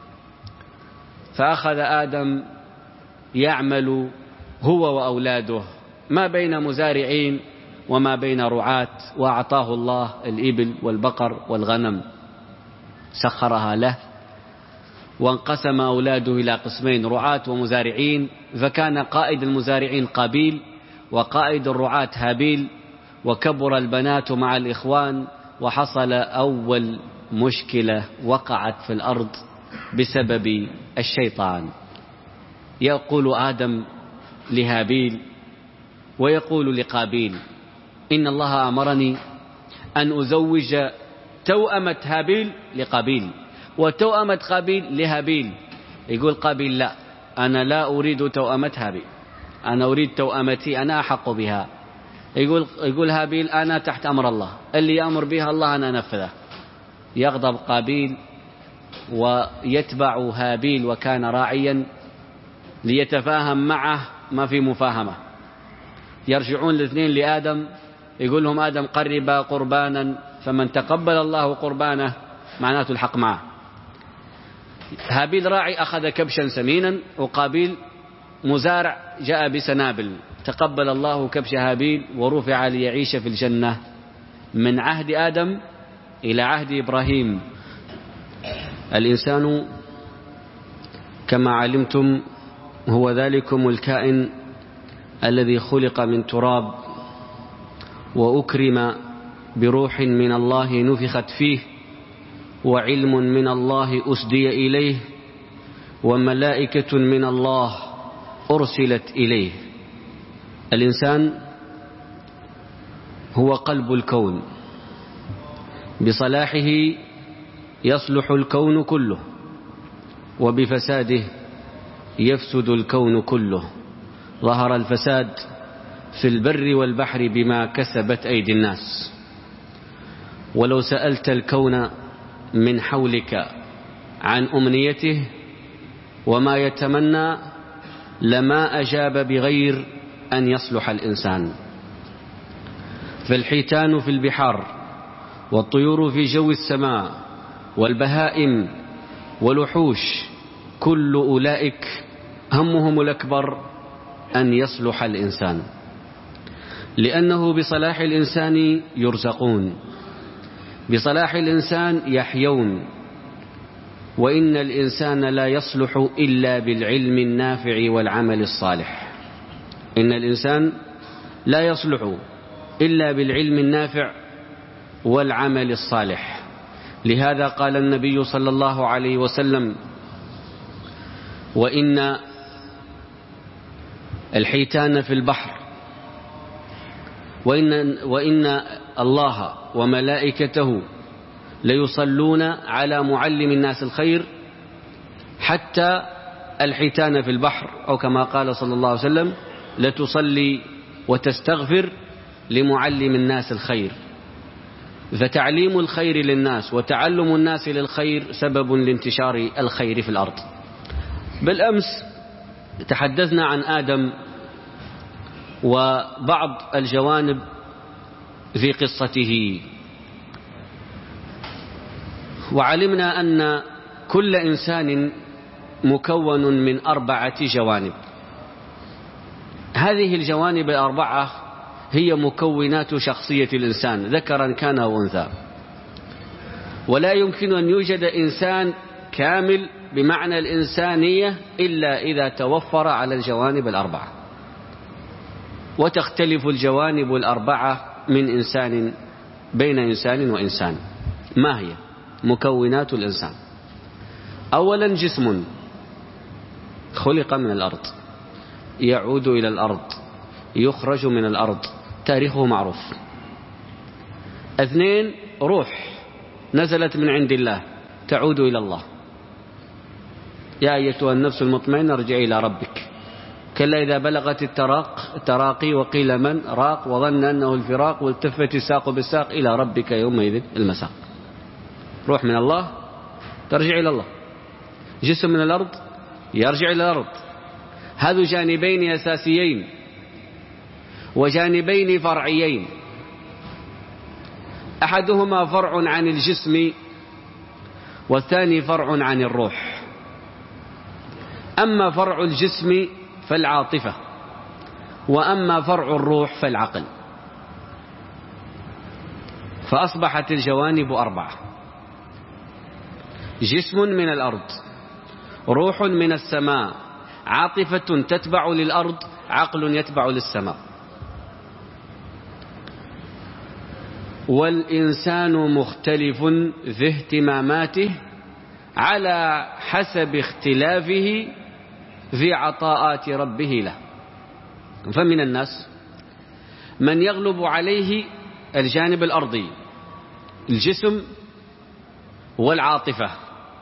فأخذ آدم يعمل هو وأولاده ما بين مزارعين وما بين رعاة، وأعطاه الله الإبل والبقر والغنم سخرها له، وانقسم أولاده إلى قسمين رعاة ومزارعين، فكان قائد المزارعين قابيل وقائد الرعاة هابيل، وكبر البنات مع الإخوان، وحصل أول مشكلة وقعت في الأرض بسبب الشيطان. يقول آدم لهابيل ويقول لقابيل: إن الله أمرني أن أزوج توأمة هابيل لقابيل وتوأمة قابيل لهابيل. يقول قابيل: لا، أنا لا أريد توأمة هابيل، أنا أريد توأمتي، أنا أحق بها. يقول يقول هابيل: أنا تحت أمر الله، اللي يأمر بها الله أنا أنفذه. يغضب قابيل ويتبع هابيل، وكان راعيا ليتفاهم معه، ما في مفاهمة. يرجعون الاثنين لآدم، يقول لهم آدم: قربا قربانا، فمن تقبل الله قربانه معناته الحق معه. هابيل راعي أخذ كبشا سمينا، وقابيل مزارع جاء بسنابل. تقبل الله كبش هابيل ورفع ليعيش في الجنة من عهد آدم إلى عهد إبراهيم. الإنسان كما علمتم هو ذلكم الكائن الذي خلق من تراب، وأكرم بروح من الله نفخت فيه، وعلم من الله أسدي إليه، وملائكة من الله أرسلت إليه. الإنسان هو قلب الكون، بصلاحه يصلح الكون كله، وبفساده يفسد الكون كله. ظهر الفساد في البر والبحر بما كسبت أيدي الناس. ولو سألت الكون من حولك عن أمنيته وما يتمنى لما أجاب بغير أن يصلح الإنسان. فالحيتان في البحار، والطيور في جو السماء، والبهائم والوحوش، كل أولئك همهم الأكبر أن يصلح الإنسان، لأنه بصلاح الإنسان يرزقون، بصلاح الإنسان يحيون. وإن الإنسان لا يصلح إلا بالعلم النافع والعمل الصالح. إن الإنسان لا يصلح إلا بالعلم النافع والعمل الصالح. لهذا قال النبي صلى الله عليه وسلم: وإن الحيتان في البحر، وإن, وإن الله وملائكته ليصلون على معلم الناس الخير، حتى الحيتان في البحر، أو كما قال صلى الله عليه وسلم: لتصلي وتستغفر لمعلم الناس الخير. فتعليم الخير للناس وتعلم الناس للخير سبب لانتشار الخير في الأرض. بالأمس تحدثنا عن آدم وبعض الجوانب في قصته، وعلمنا أن كل إنسان مكون من أربعة جوانب. هذه الجوانب الأربعة هي مكونات شخصية الإنسان، ذكرا كان أو أنثى. ولا يمكن أن يوجد إنسان كامل بمعنى الإنسانية إلا إذا توفر على الجوانب الأربعة. وتختلف الجوانب الأربعة من إنسان بين إنسان وإنسان. ما هي مكونات الإنسان؟ أولا جسم خلق من الأرض، يعود إلى الأرض، يخرج من الأرض، تاريخه معروف. اثنين روح نزلت من عند الله، تعود إلى الله. يا أيتها النفس المطمئنة ارجعي إلى ربك. كلا إذا بلغت التراق التراقي وقيل من راق وظن أنه الفراق والتفت الساق بالساق إلى ربك يومئذ المساق. روح من الله ترجع إلى الله، جسم من الأرض يرجع إلى الأرض. هذو جانبين أساسيين وجانبين فرعيين، أحدهما فرع عن الجسم والثاني فرع عن الروح. أما فرع الجسم فالعاطفة، وأما فرع الروح فالعقل. فأصبحت الجوانب أربعة: جسم من الأرض، روح من السماء، عاطفة تتبع للأرض، عقل يتبع للسماء. والإنسان مختلف في اهتماماته على حسب اختلافه في عطاءات ربه له. فمن الناس من يغلب عليه الجانب الأرضي، الجسم والعاطفة،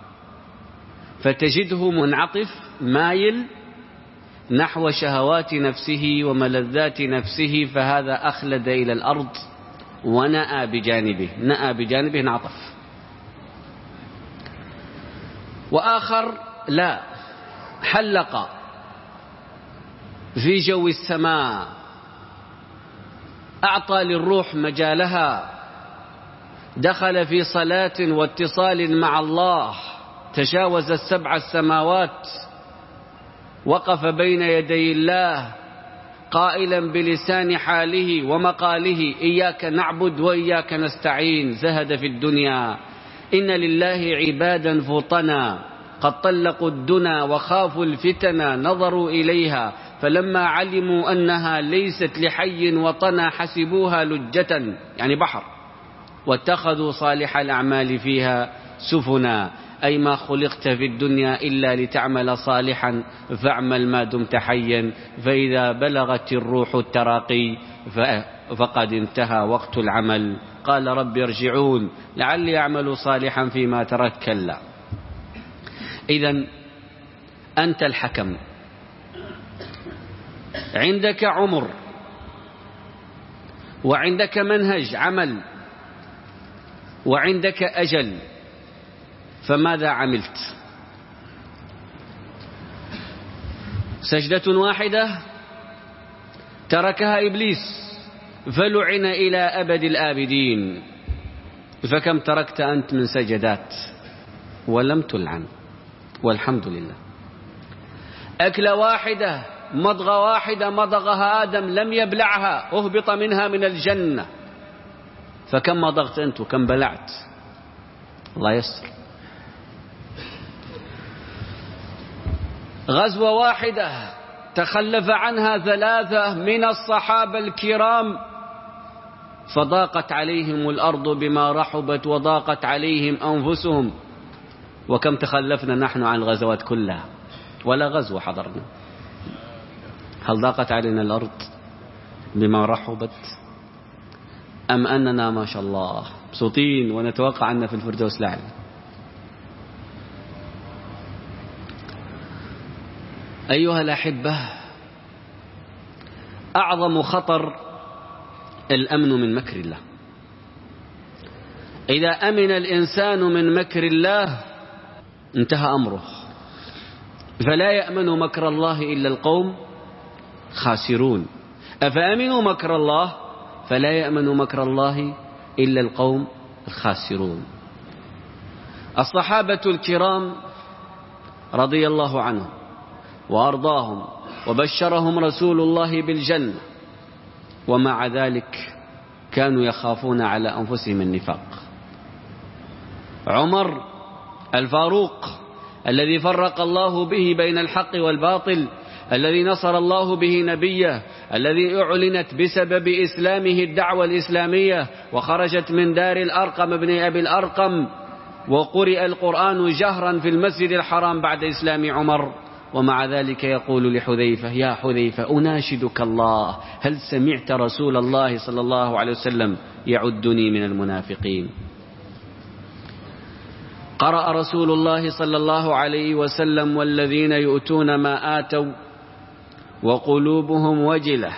فتجده منعطف مايل نحو شهوات نفسه وملذات نفسه، فهذا أخلد إلى الأرض ونأى بجانبه، نأى بجانبه انعطف. وآخر لا، حلق في جو السماء، أعطى للروح مجالها، دخل في صلاة واتصال مع الله، تجاوز السبع السماوات، وقف بين يدي الله قائلا بلسان حاله ومقاله: إياك نعبد وإياك نستعين. زهد في الدنيا. إن لله عبادا فطنا قد طلقوا الدنا وخافوا الفتنا، نظروا إليها فلما علموا أنها ليست لحي وطنا حسبوها لجة، يعني بحر، واتخذوا صالح الأعمال فيها سفنا. أي ما خلقت في الدنيا إلا لتعمل صالحا فاعمل ما دمت حيا، فإذا بلغت الروح التراقي فقد انتهى وقت العمل. قال رب ارجعون لعلي أعمل صالحا فيما ترك. كلا. إذن أنت الحكم، عندك عمر وعندك منهج عمل وعندك أجل، فماذا عملت؟ سجدة واحدة تركها إبليس فلعن إلى أبد الآبدين، فكم تركت أنت من سجدات ولم تلعن، والحمد لله. أكلة واحدة، مضغة واحدة مضغها آدم لم يبلعها، أهبط منها من الجنة، فكم مضغت أنت وكم بلعت؟ الله يسر. غزوة واحدة تخلف عنها ثلاثة من الصحابة الكرام، فضاقت عليهم الأرض بما رحبت وضاقت عليهم أنفسهم، وكم تخلفنا نحن عن الغزوات كلها ولا غزوة حضرنا. هل ضاقت علينا الأرض بما رحبت أم أننا ما شاء الله مبسوطين ونتوقع أن في الفردوس الأعلى؟ أيها الأحبة، أعظم خطر الأمن من مكر الله. إذا أمن الإنسان من مكر الله انتهى أمره، فلا يأمن مكر الله إلا القوم خاسرون. أفأمنوا مكر الله؟ فلا يأمن مكر الله إلا القوم الخاسرون. الصحابة الكرام رضي الله عنهم وأرضاهم وبشرهم رسول الله بالجنة، ومع ذلك كانوا يخافون على أنفسهم النفاق. عمر الفاروق الذي فرق الله به بين الحق والباطل، الذي نصر الله به نبيه، الذي أعلنت بسبب إسلامه الدعوة الإسلامية وخرجت من دار الأرقم بن أبي الأرقم، وقرئ القرآن جهرا في المسجد الحرام بعد إسلام عمر، ومع ذلك يقول لحذيفة: يا حذيفة أناشدك الله، هل سمعت رسول الله صلى الله عليه وسلم يعدني من المنافقين؟ قرأ رسول الله صلى الله عليه وسلم: والذين يؤتون ما آتوا وقلوبهم وجلة.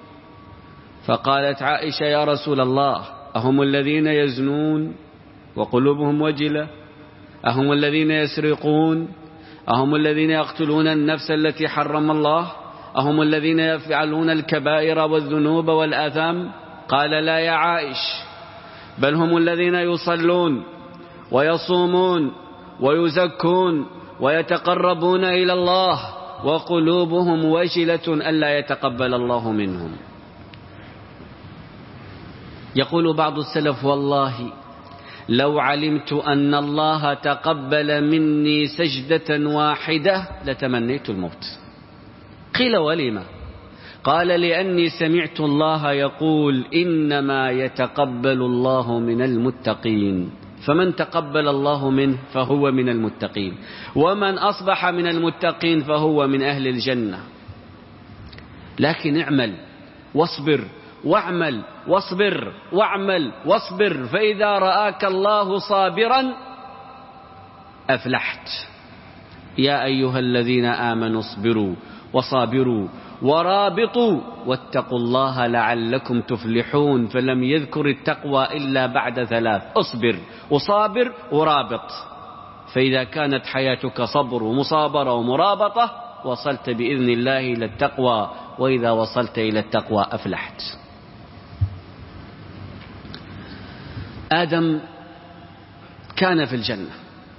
فقالت عائشة: يا رسول الله، أهم الذين يزنون وقلوبهم وجلة؟ أهم الذين يسرقون؟ أهم الذين يقتلون النفس التي حرم الله؟ أهم الذين يفعلون الكبائر والذنوب والآثام؟ قال: لا يا عائش، بل هم الذين يصلون ويصومون ويزكون ويتقربون إلى الله وقلوبهم وجلة ألا يتقبل الله منهم. يقول بعض السلف: والله لو علمت أن الله تقبل مني سجدة واحدة لتمنيت الموت. قيل: ولم؟ قال: لأني سمعت الله يقول: إنما يتقبل الله من المتقين، فمن تقبل الله منه فهو من المتقين، ومن أصبح من المتقين فهو من أهل الجنة. لكن اعمل واصبر واعمل واصبر واعمل واصبر، فإذا رآك الله صابرا أفلحت. يا أيها الذين آمنوا اصبروا وصابروا ورابطوا واتقوا الله لعلكم تفلحون. فلم يذكر التقوى إلا بعد ثلاث: اصبر وصابر ورابط. فإذا كانت حياتك صبر ومصابرة ومرابطة وصلت بإذن الله إلى التقوى، وإذا وصلت إلى التقوى أفلحت. آدم كان في الجنة،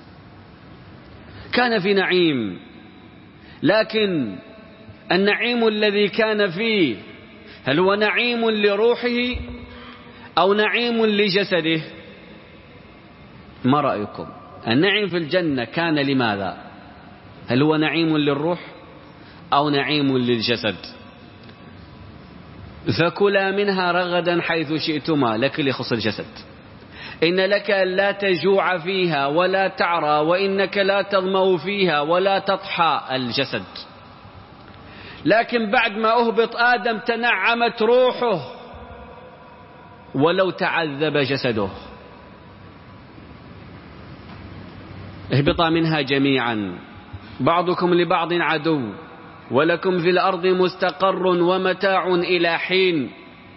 كان في نعيم، لكن النعيم الذي كان فيه هل هو نعيم لروحه أو نعيم لجسده؟ ما رأيكم؟ النعيم في الجنة كان لماذا؟ هل هو نعيم للروح أو نعيم للجسد؟ فكلا منها رغدا حيث شئتما، لكن يخص الجسد. إن لك لا تجوع فيها ولا تعرى، وإنك لا تظمأ فيها ولا تضحى، الجسد. لكن بعد ما أهبط آدم تنعمت روحه ولو تعذب جسده. اهبطا منها جميعا، بعضكم لبعض عدو، ولكم في الأرض مستقر ومتاع إلى حين.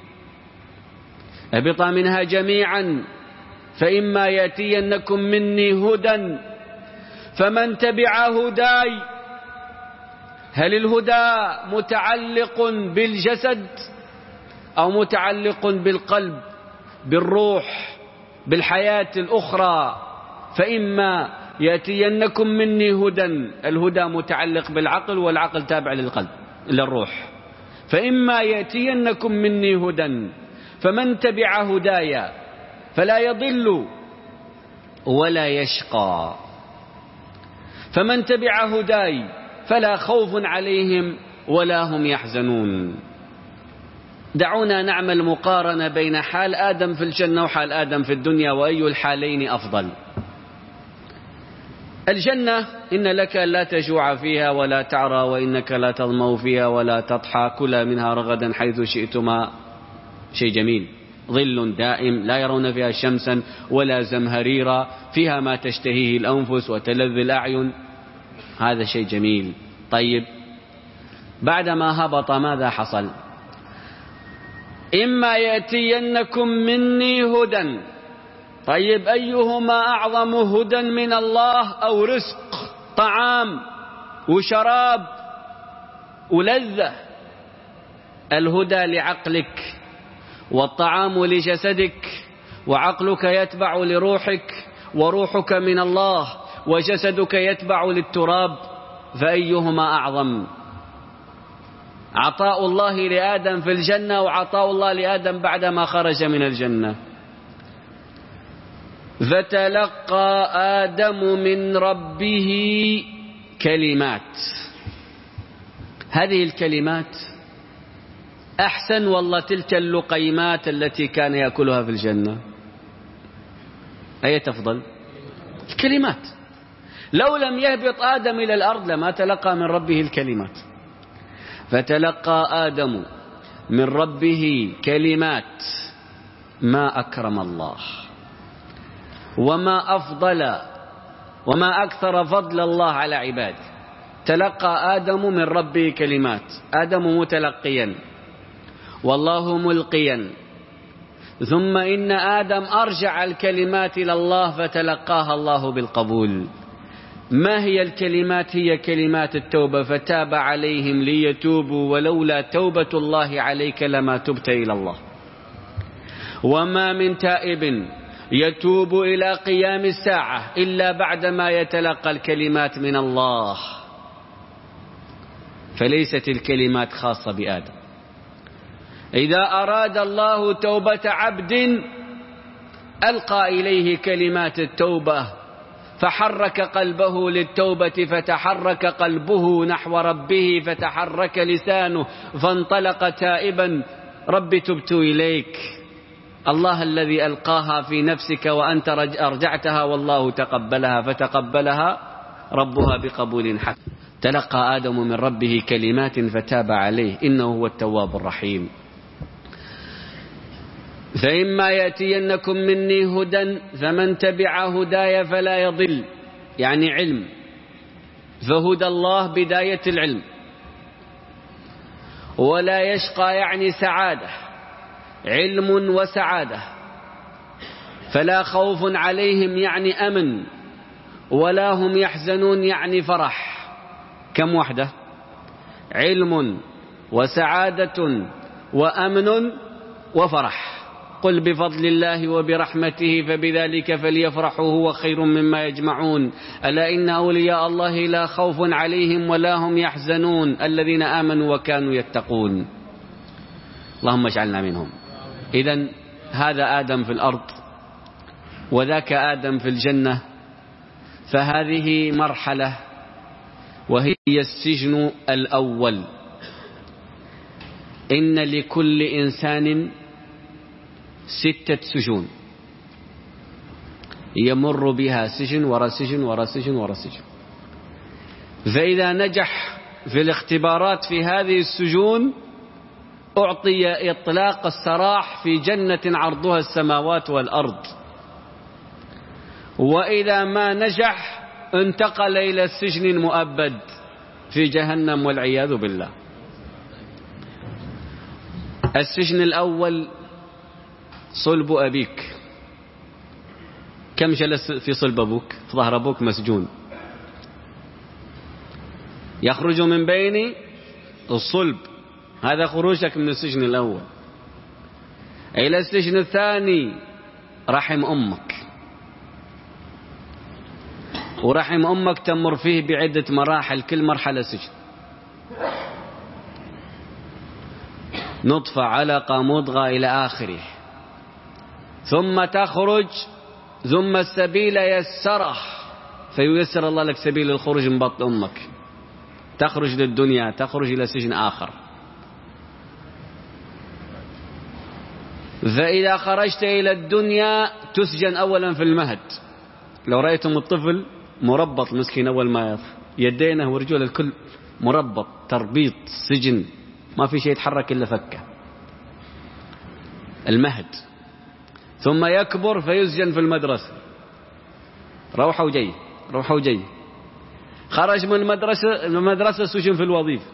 اهبطا منها جميعا، فإما يأتينكم مني هدى فمن تبع هداي. هل الهدى متعلق بالجسد أو متعلق بالقلب، بالروح، بالحياة الأخرى؟ فإما يأتينكم مني هدى، الهدى متعلق بالعقل، والعقل تابع للقلب للروح. فإما يأتينكم مني هدى فمن تبع هدايا فلا يضل ولا يشقى. فمن تبع هداي فلا خوف عليهم ولا هم يحزنون. دعونا نعمل مقارنة بين حال آدم في الجنة وحال آدم في الدنيا، وأي الحالين أفضل. الجنة: إن لك لا تجوع فيها ولا تعرى، وإنك لا تظمأ فيها ولا تضحى، كلا منها رغدا حيث شئتما. شيء جميل، ظل دائم لا يرون فيها شمسا ولا زمهريرا، فيها ما تشتهيه الأنفس وتلذ الأعين. هذا شيء جميل. طيب، بعدما هبط ماذا حصل؟ إما يأتينكم مني هدى. طيب، أيهما أعظم هدى من الله أو رزق، طعام وشراب ولذة؟ الهدى لعقلك، والطعام لجسدك، وعقلك يتبع لروحك، وروحك من الله، وجسدك يتبع للتراب. فأيهما أعظم؟ عطاء الله لآدم في الجنة وعطاء الله لآدم بعدما خرج من الجنة. فتلقى آدم من ربه كلمات. هذه الكلمات أحسن والله تلك اللقيمات التي كان يأكلها في الجنة؟ أي تفضل؟ الكلمات. لو لم يهبط آدم إلى الأرض لما تلقى من ربه الكلمات. فتلقى آدم من ربه كلمات. ما أكرم الله وما أفضل وما أكثر فضل الله على عباده. تلقى آدم من ربه كلمات، آدم متلقيا والله ملقيا، ثم إن آدم أرجع الكلمات إلى الله فتلقاها الله بالقبول. ما هي الكلمات؟ هي كلمات التوبة، فتاب عليهم ليتوبوا ولولا توبة الله عليك لما تبت إلى الله. وما من تائب يتوب إلى قيام الساعة إلا بعدما يتلقى الكلمات من الله. فليست الكلمات خاصة بآدم. إذا أراد الله توبة عبد ألقى إليه كلمات التوبة، فحرك قلبه للتوبة، فتحرك قلبه نحو ربه، فتحرك لسانه فانطلق تائبا: رب تبت إليك. الله الذي ألقاها في نفسك وأنت أرجعتها والله تقبلها، فتقبلها ربها بقبول حسن. تلقى آدم من ربه كلمات فتاب عليه إنه هو التواب الرحيم. فإما يأتينكم مني هدى فمن تبع هداي فلا يضل، يعني علم، فهدى الله بداية العلم. ولا يشقى يعني سعادة، علم وسعادة. فلا خوف عليهم يعني أمن، ولا هم يحزنون يعني فرح. كم وحدة؟ علم وسعادة وأمن وفرح. قل بفضل الله وبرحمته فبذلك فليفرحوا هو خير مما يجمعون. ألا إن أولياء الله لا خوف عليهم ولا هم يحزنون الذين آمنوا وكانوا يتقون. اللهم اجعلنا منهم. إذن هذا آدم في الأرض وذاك آدم في الجنة. فهذه مرحلة وهي السجن الأول. إن لكل إنسان ستة سجون يمر بها سجن ورا سجن ورا سجن ورا سجن. فإذا نجح في الاختبارات في هذه السجون أعطي إطلاق السراح في جنة عرضها السماوات والأرض. وإذا ما نجح انتقل إلى السجن المؤبد في جهنم والعياذ بالله. السجن الأول صلب أبيك. كم جلس في صلب أبوك؟ في ظهر أبوك مسجون، يخرج من بين الصلب. هذا خروجك من السجن الأول. إلى السجن الثاني رحم أمك. ورحم أمك تمر فيه بعدة مراحل، كل مرحلة سجن. نطفة، علقة، مضغة إلى آخره. ثم تخرج، ثم السبيل يسره، فييسر الله لك سبيل الخروج من بطن أمك. تخرج للدنيا، تخرج إلى سجن آخر. فإذا خرجت إلى الدنيا تسجن أولا في المهد. لو رأيتم الطفل مربط مسكين أول ما يدينه ورجوله الكل مربط، تربيط، سجن، ما في شيء يتحرك إلا فكه. المهد. ثم يكبر فيسجن في المدرسة، روحه وجاي روحه وجاي. خرج من المدرسة المدرسة سجن في الوظيفة.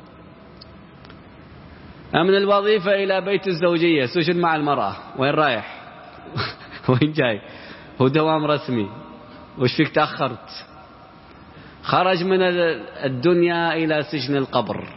من الوظيفة إلى بيت الزوجية سجن مع المرأة. وين رايح؟ وين جاي؟ هو دوام رسمي، وش فيك تأخرت؟ خرج من الدنيا إلى سجن القبر.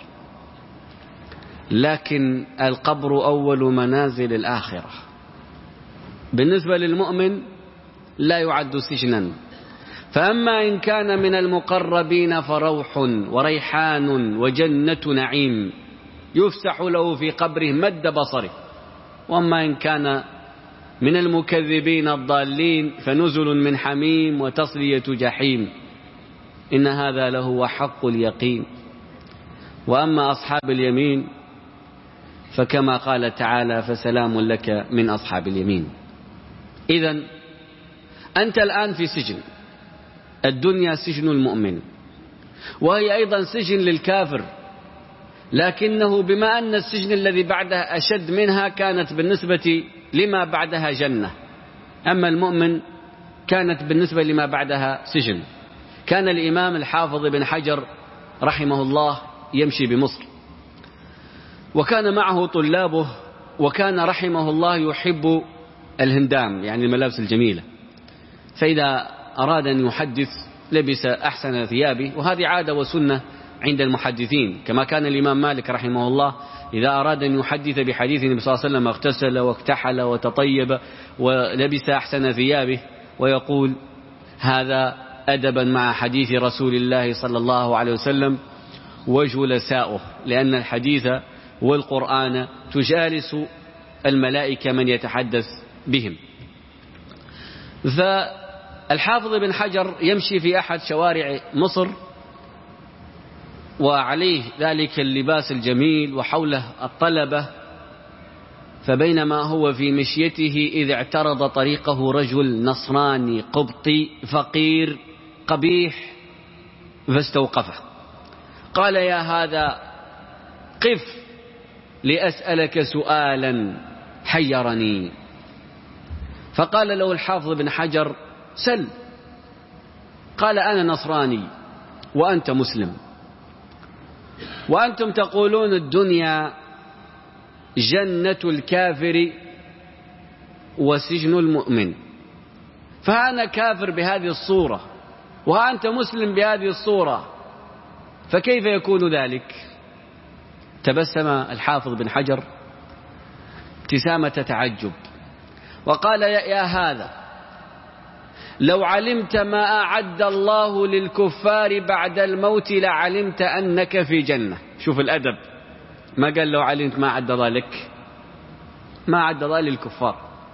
لكن القبر أول منازل الآخرة. بالنسبة للمؤمن لا يعد سجنا. فأما إن كان من المقربين فروح وريحان وجنة نعيم يفسح له في قبره مد بصره. وأما إن كان من المكذبين الضالين فنزل من حميم وتصلية جحيم. إن هذا لهو حق اليقين. وأما أصحاب اليمين فكما قال تعالى: فسلام لك من أصحاب اليمين. إذن أنت الآن في سجن. الدنيا سجن المؤمن، وهي أيضا سجن للكافر، لكنه بما أن السجن الذي بعدها أشد منها كانت بالنسبة لما بعدها جنة. أما المؤمن كانت بالنسبة لما بعدها سجن. كان الإمام الحافظ بن حجر رحمه الله يمشي بمصر، وكان معه طلابه، وكان رحمه الله يحب الهندام يعني الملابس الجميلة، فإذا أراد أن يحدث لبس أحسن ثيابه، وهذه عادة وسنة عند المحدثين، كما كان الإمام مالك رحمه الله إذا أراد أن يحدث بحديث النبي صلى الله عليه وسلم اغتسل واكتحل وتطيب ولبس أحسن ثيابه، ويقول هذا أدبا مع حديث رسول الله صلى الله عليه وسلم وجلساؤه، لأن الحديث والقرآن تجالس الملائكة من يتحدث بهم. فالحافظ بن حجر يمشي في أحد شوارع مصر وعليه ذلك اللباس الجميل وحوله الطلبة، فبينما هو في مشيته إذ اعترض طريقه رجل نصراني قبطي فقير قبيح فاستوقفه، قال يا هذا قف لأسألك سؤالا حيرني. فقال له الحافظ بن حجر سل. قال أنا نصراني وأنت مسلم، وأنتم تقولون الدنيا جنة الكافر وسجن المؤمن، فأنا كافر بهذه الصورة وأنت مسلم بهذه الصورة، فكيف يكون ذلك؟ تبسم الحافظ بن حجر ابتسامة تعجب وقال يا هذا لو علمت ما أعد الله للكفار بعد الموت لعلمت أنك في جنة. شوف الأدب، ما قال لو علمت ما أعد الله لك، ما أعد الله للكفار.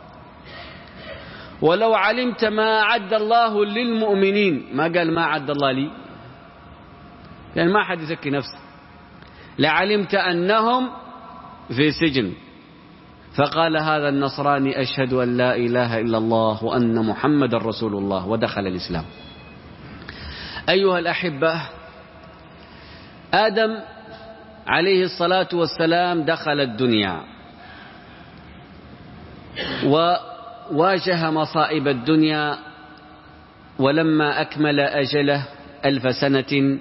ولو علمت ما أعد الله للمؤمنين، ما قال ما أعد الله لي، لأن ما حد يزكي نفسه. لعلمت أنهم في سجن. فقال هذا النصراني أشهد أن لا إله إلا الله وأن محمد رسول الله، ودخل الإسلام. أيها الأحبة، آدم عليه الصلاة والسلام دخل الدنيا وواجه مصائب الدنيا، ولما أكمل أجله ألف سنة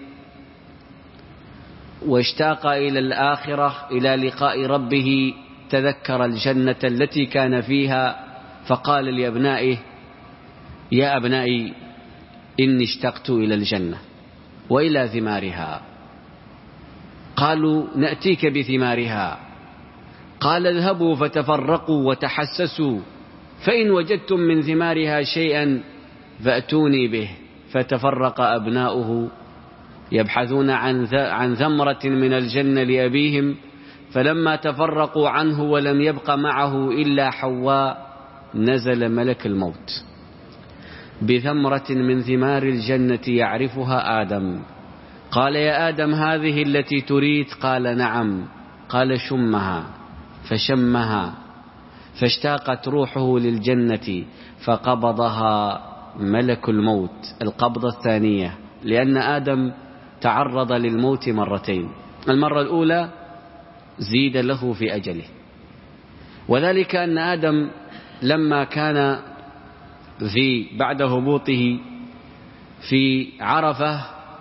واشتاق إلى الآخرة إلى لقاء ربه تذكر الجنة التي كان فيها، فقال لأبنائه يا أبنائي إني اشتقت إلى الجنة وإلى ثمارها. قالوا نأتيك بثمارها. قال اذهبوا فتفرقوا وتحسسوا، فإن وجدتم من ثمارها شيئا فأتوني به. فتفرق أبناؤه يبحثون عن ثمرة من الجنة لأبيهم، فلما تفرقوا عنه ولم يبق معه إلا حواء نزل ملك الموت بثمرة من ثمار الجنة يعرفها آدم. قال يا آدم هذه التي تريد؟ قال نعم. قال شمها، فشمها فاشتاقت روحه للجنة فقبضها ملك الموت القبضة الثانية، لأن آدم تعرض للموت مرتين. المرة الأولى زيد له في أجله، وذلك أن آدم لما كان في بعد هبوطه في عرفة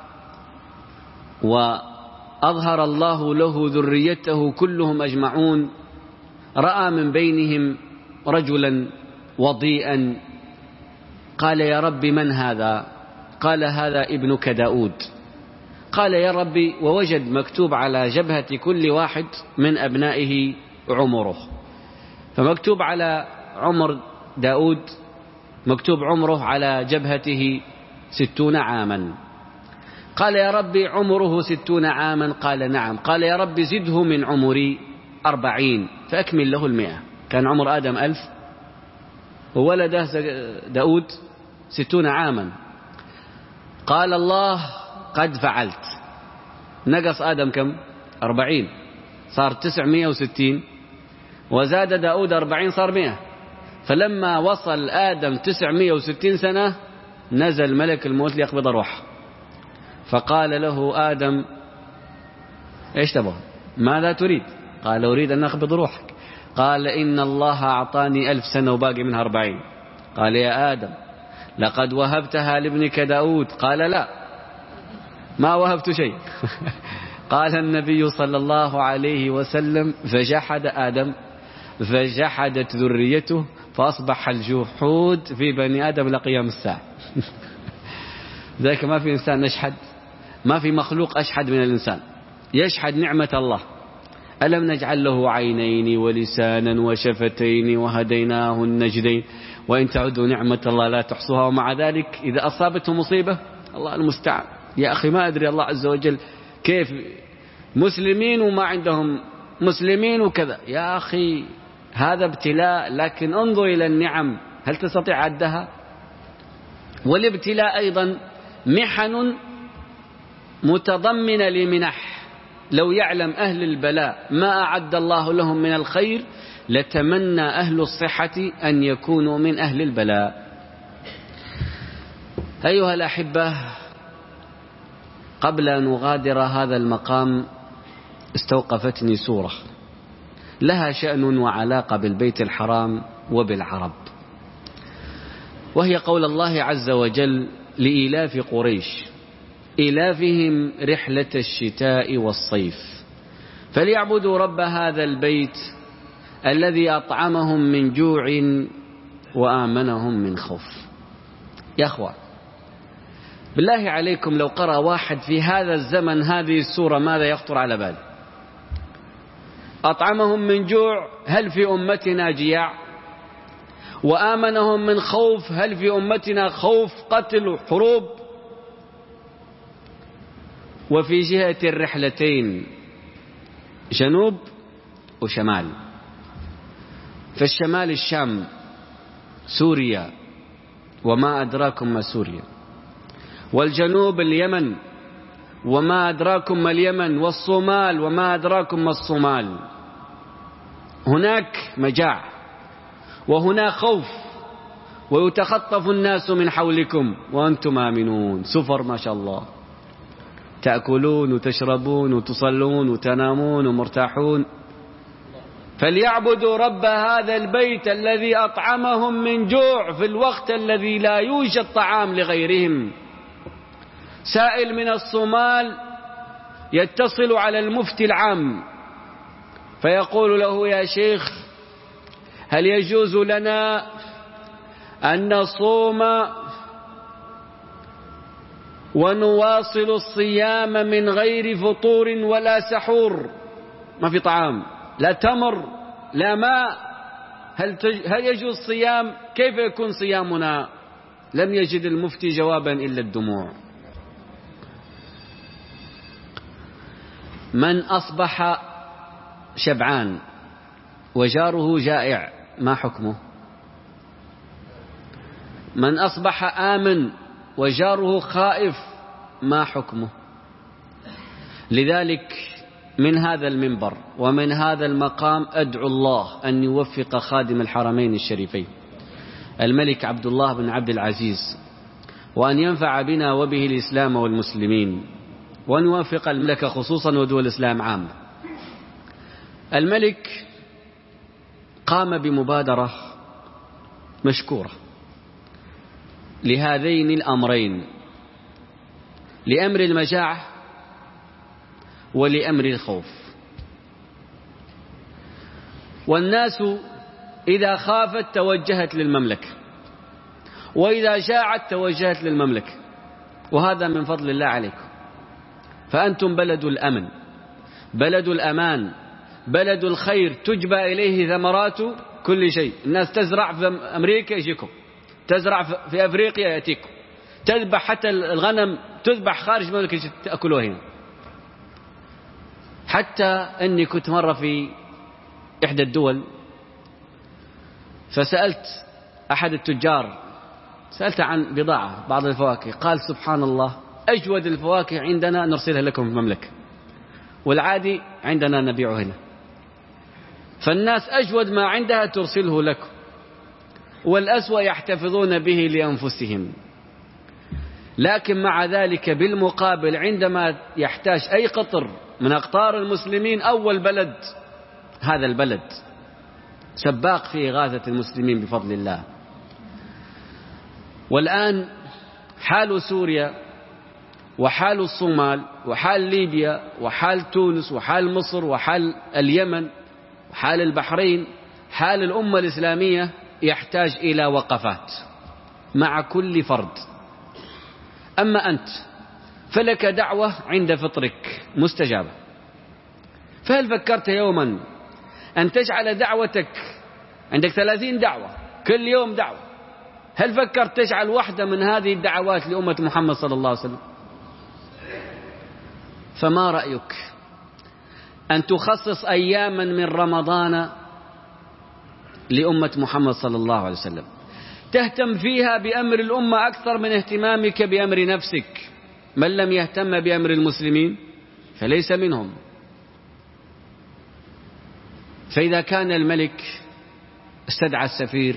وأظهر الله له ذريته كلهم أجمعون، رأى من بينهم رجلا وضيئا، قال يا رب من هذا؟ قال هذا ابنك داود. قال يا ربي، ووجد مكتوب على جبهة كل واحد من أبنائه عمره، فمكتوب على عمر داود مكتوب عمره على جبهته ستون عاما. قال يا ربي عمره ستون عاما؟ قال نعم. قال يا رب زده من عمري أربعين فأكمل له المئة. كان عمر آدم ألف وولده داود ستون عاما. قال الله قد فعلت. نقص آدم كم؟ أربعين، صار تسعمائة وستين، وزاد داود أربعين صار مئة. فلما وصل آدم تسعمائة وستين سنة نزل ملك الموت ليقبض روحه، فقال له آدم إيش تبغى؟ ماذا تريد؟ قال أريد أن أقبض روحك. قال إن الله أعطاني ألف سنة وباقي منها أربعين. قال يا آدم لقد وهبتها لابنك داود. قال لا. ما وهبت شيء. قال النبي صلى الله عليه وسلم فجحد آدم فجحدت ذريته فأصبح الجحود في بني آدم لقيام الساعة. ذلك ما في إنسان نشحد، ما في مخلوق أشحد من الإنسان، يشحد نعمة الله. ألم نجعل له عينين ولسانا وشفتين وهديناه النجدين وإن تعدوا نعمة الله لا تحصوها. ومع ذلك إذا أصابته مصيبة الله المستعان. يا أخي ما أدري الله عز وجل كيف مسلمين وما عندهم مسلمين وكذا. يا أخي هذا ابتلاء، لكن انظر إلى النعم هل تستطيع عدها؟ والابتلاء أيضا محن متضمنة لمنح. لو يعلم أهل البلاء ما أعد الله لهم من الخير لتمنى أهل الصحة أن يكونوا من أهل البلاء. أيها الأحبة، قبل أن أغادر هذا المقام استوقفتني سورة لها شأن وعلاقة بالبيت الحرام وبالعرب، وهي قول الله عز وجل لإيلاف قريش إيلافهم رحلة الشتاء والصيف فليعبدوا رب هذا البيت الذي أطعمهم من جوع وآمنهم من خوف. يا أخوة بالله عليكم لو قرأ واحد في هذا الزمن هذه السورة ماذا يخطر على باله؟ أطعمهم من جوع، هل في أمتنا جياع؟ وآمنهم من خوف، هل في أمتنا خوف قتل وحروب؟ وفي جهة الرحلتين جنوب وشمال، فالشمال الشام سوريا وما أدراكم ما سوريا، والجنوب اليمن وما أدراكم ما اليمن، والصومال وما أدراكم ما الصومال. هناك مجاعة وهنا خوف ويتخطف الناس من حولكم وأنتم آمنون. سفر ما شاء الله، تأكلون وتشربون وتصلون وتنامون ومرتاحون. فليعبدوا رب هذا البيت الذي أطعمهم من جوع في الوقت الذي لا يوجد طعام لغيرهم. سائل من الصومال يتصل على المفتي العام فيقول له يا شيخ هل يجوز لنا أن نصوم ونواصل الصيام من غير فطور ولا سحور؟ ما في طعام، لا تمر، لا ماء، هل, تج... هل يجوز الصيام؟ كيف يكون صيامنا؟ لم يجد المفتي جوابا إلا الدموع. من أصبح شبعان وجاره جائع ما حكمه؟ من أصبح آمن وجاره خائف ما حكمه؟ لذلك من هذا المنبر ومن هذا المقام أدعو الله أن يوفق خادم الحرمين الشريفين الملك عبد الله بن عبد العزيز، وأن ينفع بنا وبه الإسلام والمسلمين، وأن يوفق المملكة خصوصا ودول الإسلام عامة. الملك قام بمبادرة مشكورة لهذين الأمرين، لأمر المجاعة ولأمر الخوف. والناس إذا خافت توجهت للمملكة، وإذا جاعت توجهت للمملكة، وهذا من فضل الله عليكم. فأنتم بلد الأمن، بلد الأمان، بلد الخير، تجبى إليه ثمرات كل شيء. الناس تزرع في أمريكا يجيكم، تزرع في أفريقيا يأتيكم، تذبح حتى الغنم تذبح خارج المملكة تأكلوها هنا. حتى أني كنت مرة في إحدى الدول فسألت أحد التجار، سألت عن بضاعة بعض الفواكه، قال سبحان الله أجود الفواكه عندنا نرسلها لكم في المملكة، والعادي عندنا نبيعه هنا. فالناس أجود ما عندها ترسله لكم، والأسوأ يحتفظون به لأنفسهم. لكن مع ذلك بالمقابل عندما يحتاج أي قطر من أقطار المسلمين أول بلد هذا البلد، سباق في إغاثة المسلمين بفضل الله. والآن حال سوريا وحال الصومال وحال ليبيا وحال تونس وحال مصر وحال اليمن وحال البحرين، حال الأمة الإسلامية يحتاج إلى وقفات مع كل فرد. أما أنت فلك دعوة عند فطرك مستجابة، فهل فكرت يوما أن تجعل دعوتك، عندك ثلاثين دعوة كل يوم دعوة، هل فكرت تجعل واحدة من هذه الدعوات لأمة محمد صلى الله عليه وسلم؟ فما رأيك أن تخصص أياما من رمضان لأمة محمد صلى الله عليه وسلم تهتم فيها بأمر الأمة أكثر من اهتمامك بأمر نفسك؟ من لم يهتم بأمر المسلمين فليس منهم. فإذا كان الملك استدعى السفير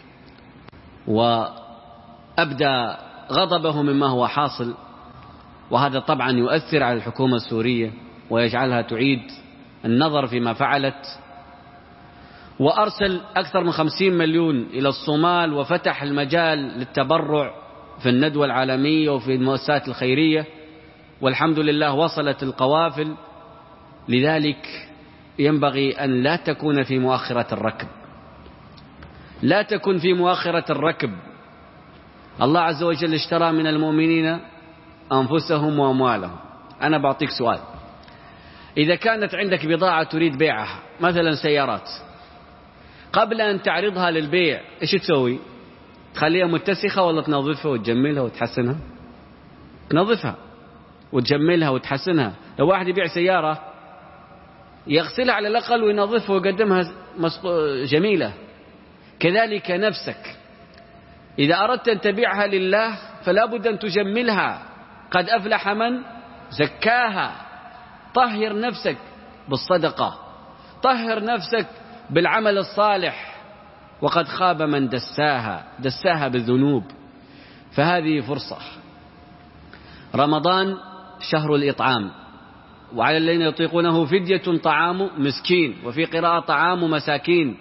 وأبدى غضبه مما هو حاصل، وهذا طبعا يؤثر على الحكومة السورية ويجعلها تعيد النظر فيما فعلت، وأرسل أكثر من خمسين مليون إلى الصومال وفتح المجال للتبرع في الندوة العالمية وفي المؤسسات الخيرية، والحمد لله وصلت القوافل. لذلك ينبغي أن لا تكون في مؤخرة الركب، لا تكن في مؤخرة الركب. الله عز وجل اشترى من المؤمنين أنفسهم وأموالهم. أنا بعطيك سؤال، إذا كانت عندك بضاعة تريد بيعها مثلا سيارات، قبل أن تعرضها للبيع إيش تسوي؟ تخليها متسخة ولا تنظفها وتجملها وتحسنها؟ تنظفها وتجملها وتحسنها. لو واحد يبيع سيارة يغسلها على الأقل وينظفها ويقدمها جميلة. كذلك نفسك إذا أردت أن تبيعها لله فلا بد أن تجملها. قد أفلح من زكاها. طهر نفسك بالصدقة، طهر نفسك بالعمل الصالح، وقد خاب من دساها دساها بالذنوب. فهذه فرصة. رمضان شهر الإطعام، وعلى الذين يطيقونه فدية طعام مسكين، وفي قراءة طعام مساكين،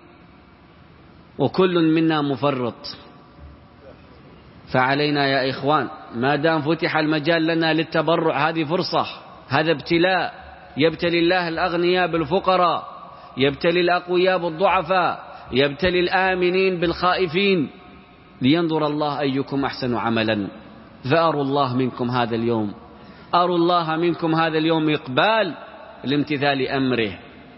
وكل منا مفرط. فعلينا يا إخوان ما دام فتح المجال لنا للتبرع، هذه فرصة، هذا ابتلاء. يبتلي الله الأغنياء بالفقراء، يبتلي الأقوياء بالضعفاء، يبتلي الآمنين بالخائفين، لينظر الله أيكم أحسن عملا. فأروا الله منكم هذا اليوم، أروا الله منكم هذا اليوم إقبال لامتثال أمره.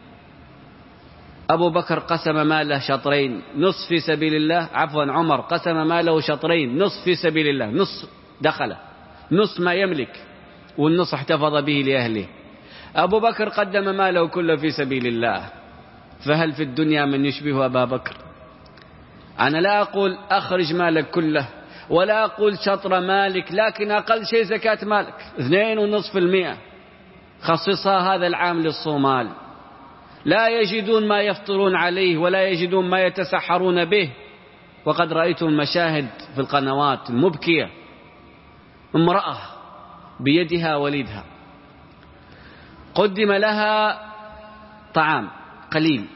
أبو بكر قسم ماله شطرين، نصف في سبيل الله، عفوا عمر قسم ماله شطرين، نصف في سبيل الله، نصف دخله، نصف ما يملك، والنصف احتفظ به لأهله. أبو بكر قدم ماله كله في سبيل الله. فهل في الدنيا من يشبه أبا بكر؟ أنا لا أقول أخرج مالك كله، ولا أقول شطر مالك، لكن أقل شيء زكاة مالك اثنين ونصف في المئة خصصها هذا العام للصومال. لا يجدون ما يفطرون عليه ولا يجدون ما يتسحرون به. وقد رأيتم المشاهد في القنوات المبكية، امرأة بيدها وليدها قدم لها طعام قليل،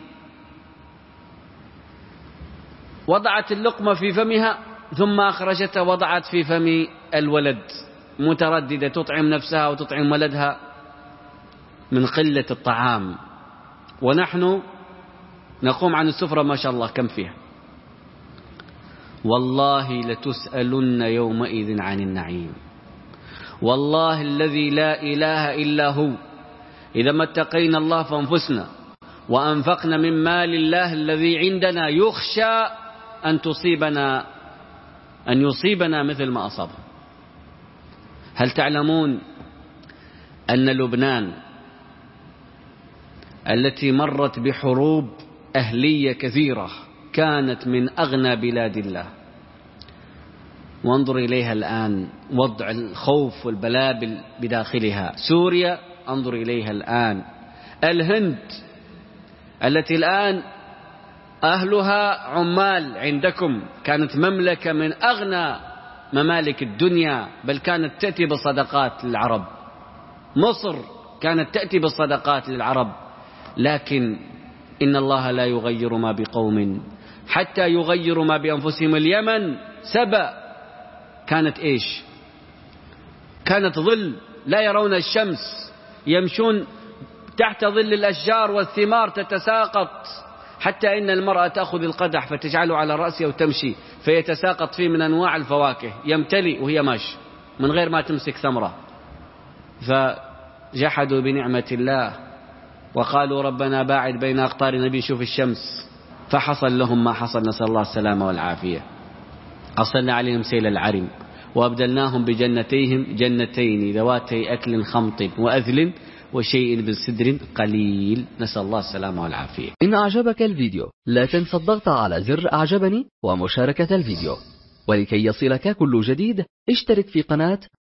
وضعت اللقمة في فمها ثم أخرجتها وضعت في فم الولد، مترددة تطعم نفسها وتطعم ولدها من قلة الطعام. ونحن نقوم عن السفرة ما شاء الله كم فيها. والله لتسألن يومئذ عن النعيم. والله الذي لا إله إلا هو، إذا ما اتقينا الله فانفسنا وأنفقنا من مال الله الذي عندنا يخشى أن تصيبنا أن يصيبنا مثل ما أصابه. هل تعلمون أن لبنان التي مرت بحروب أهلية كثيرة كانت من أغنى بلاد الله، وانظر إليها الآن وضع الخوف والبلابل بداخلها. سوريا انظر إليها الآن. الهند التي الآن أهلها عمال عندكم، كانت مملكة من أغنى ممالك الدنيا، بل كانت تأتي بالصدقات للعرب. مصر كانت تأتي بالصدقات للعرب، لكن إن الله لا يغير ما بقوم حتى يغيروا ما بأنفسهم. اليمن سبأ كانت إيش؟ كانت ظل لا يرون الشمس، يمشون تحت ظل الأشجار والثمار تتساقط، حتى إن المرأة تأخذ القدح فتجعله على رأسها وتمشي فيتساقط فيه من أنواع الفواكه، يمتلئ وهي ماشي من غير ما تمسك ثمرة. فجحدوا بنعمة الله وقالوا ربنا باعد بين أقطار نبي شوف الشمس، فحصل لهم ما حصل، نسأل الله السلامة والعافية. أرسلنا عليهم سيل العرم وأبدلناهم بجنتيهم جنتين ذواتي أكل خمط وأذل وشيء من سدر قليل، نسأل الله السلامة والعافية. إن أعجبك الفيديو لا تنسى الضغط على زر أعجبني ومشاركة الفيديو، ولكي يصلك كل جديد اشترك في قناة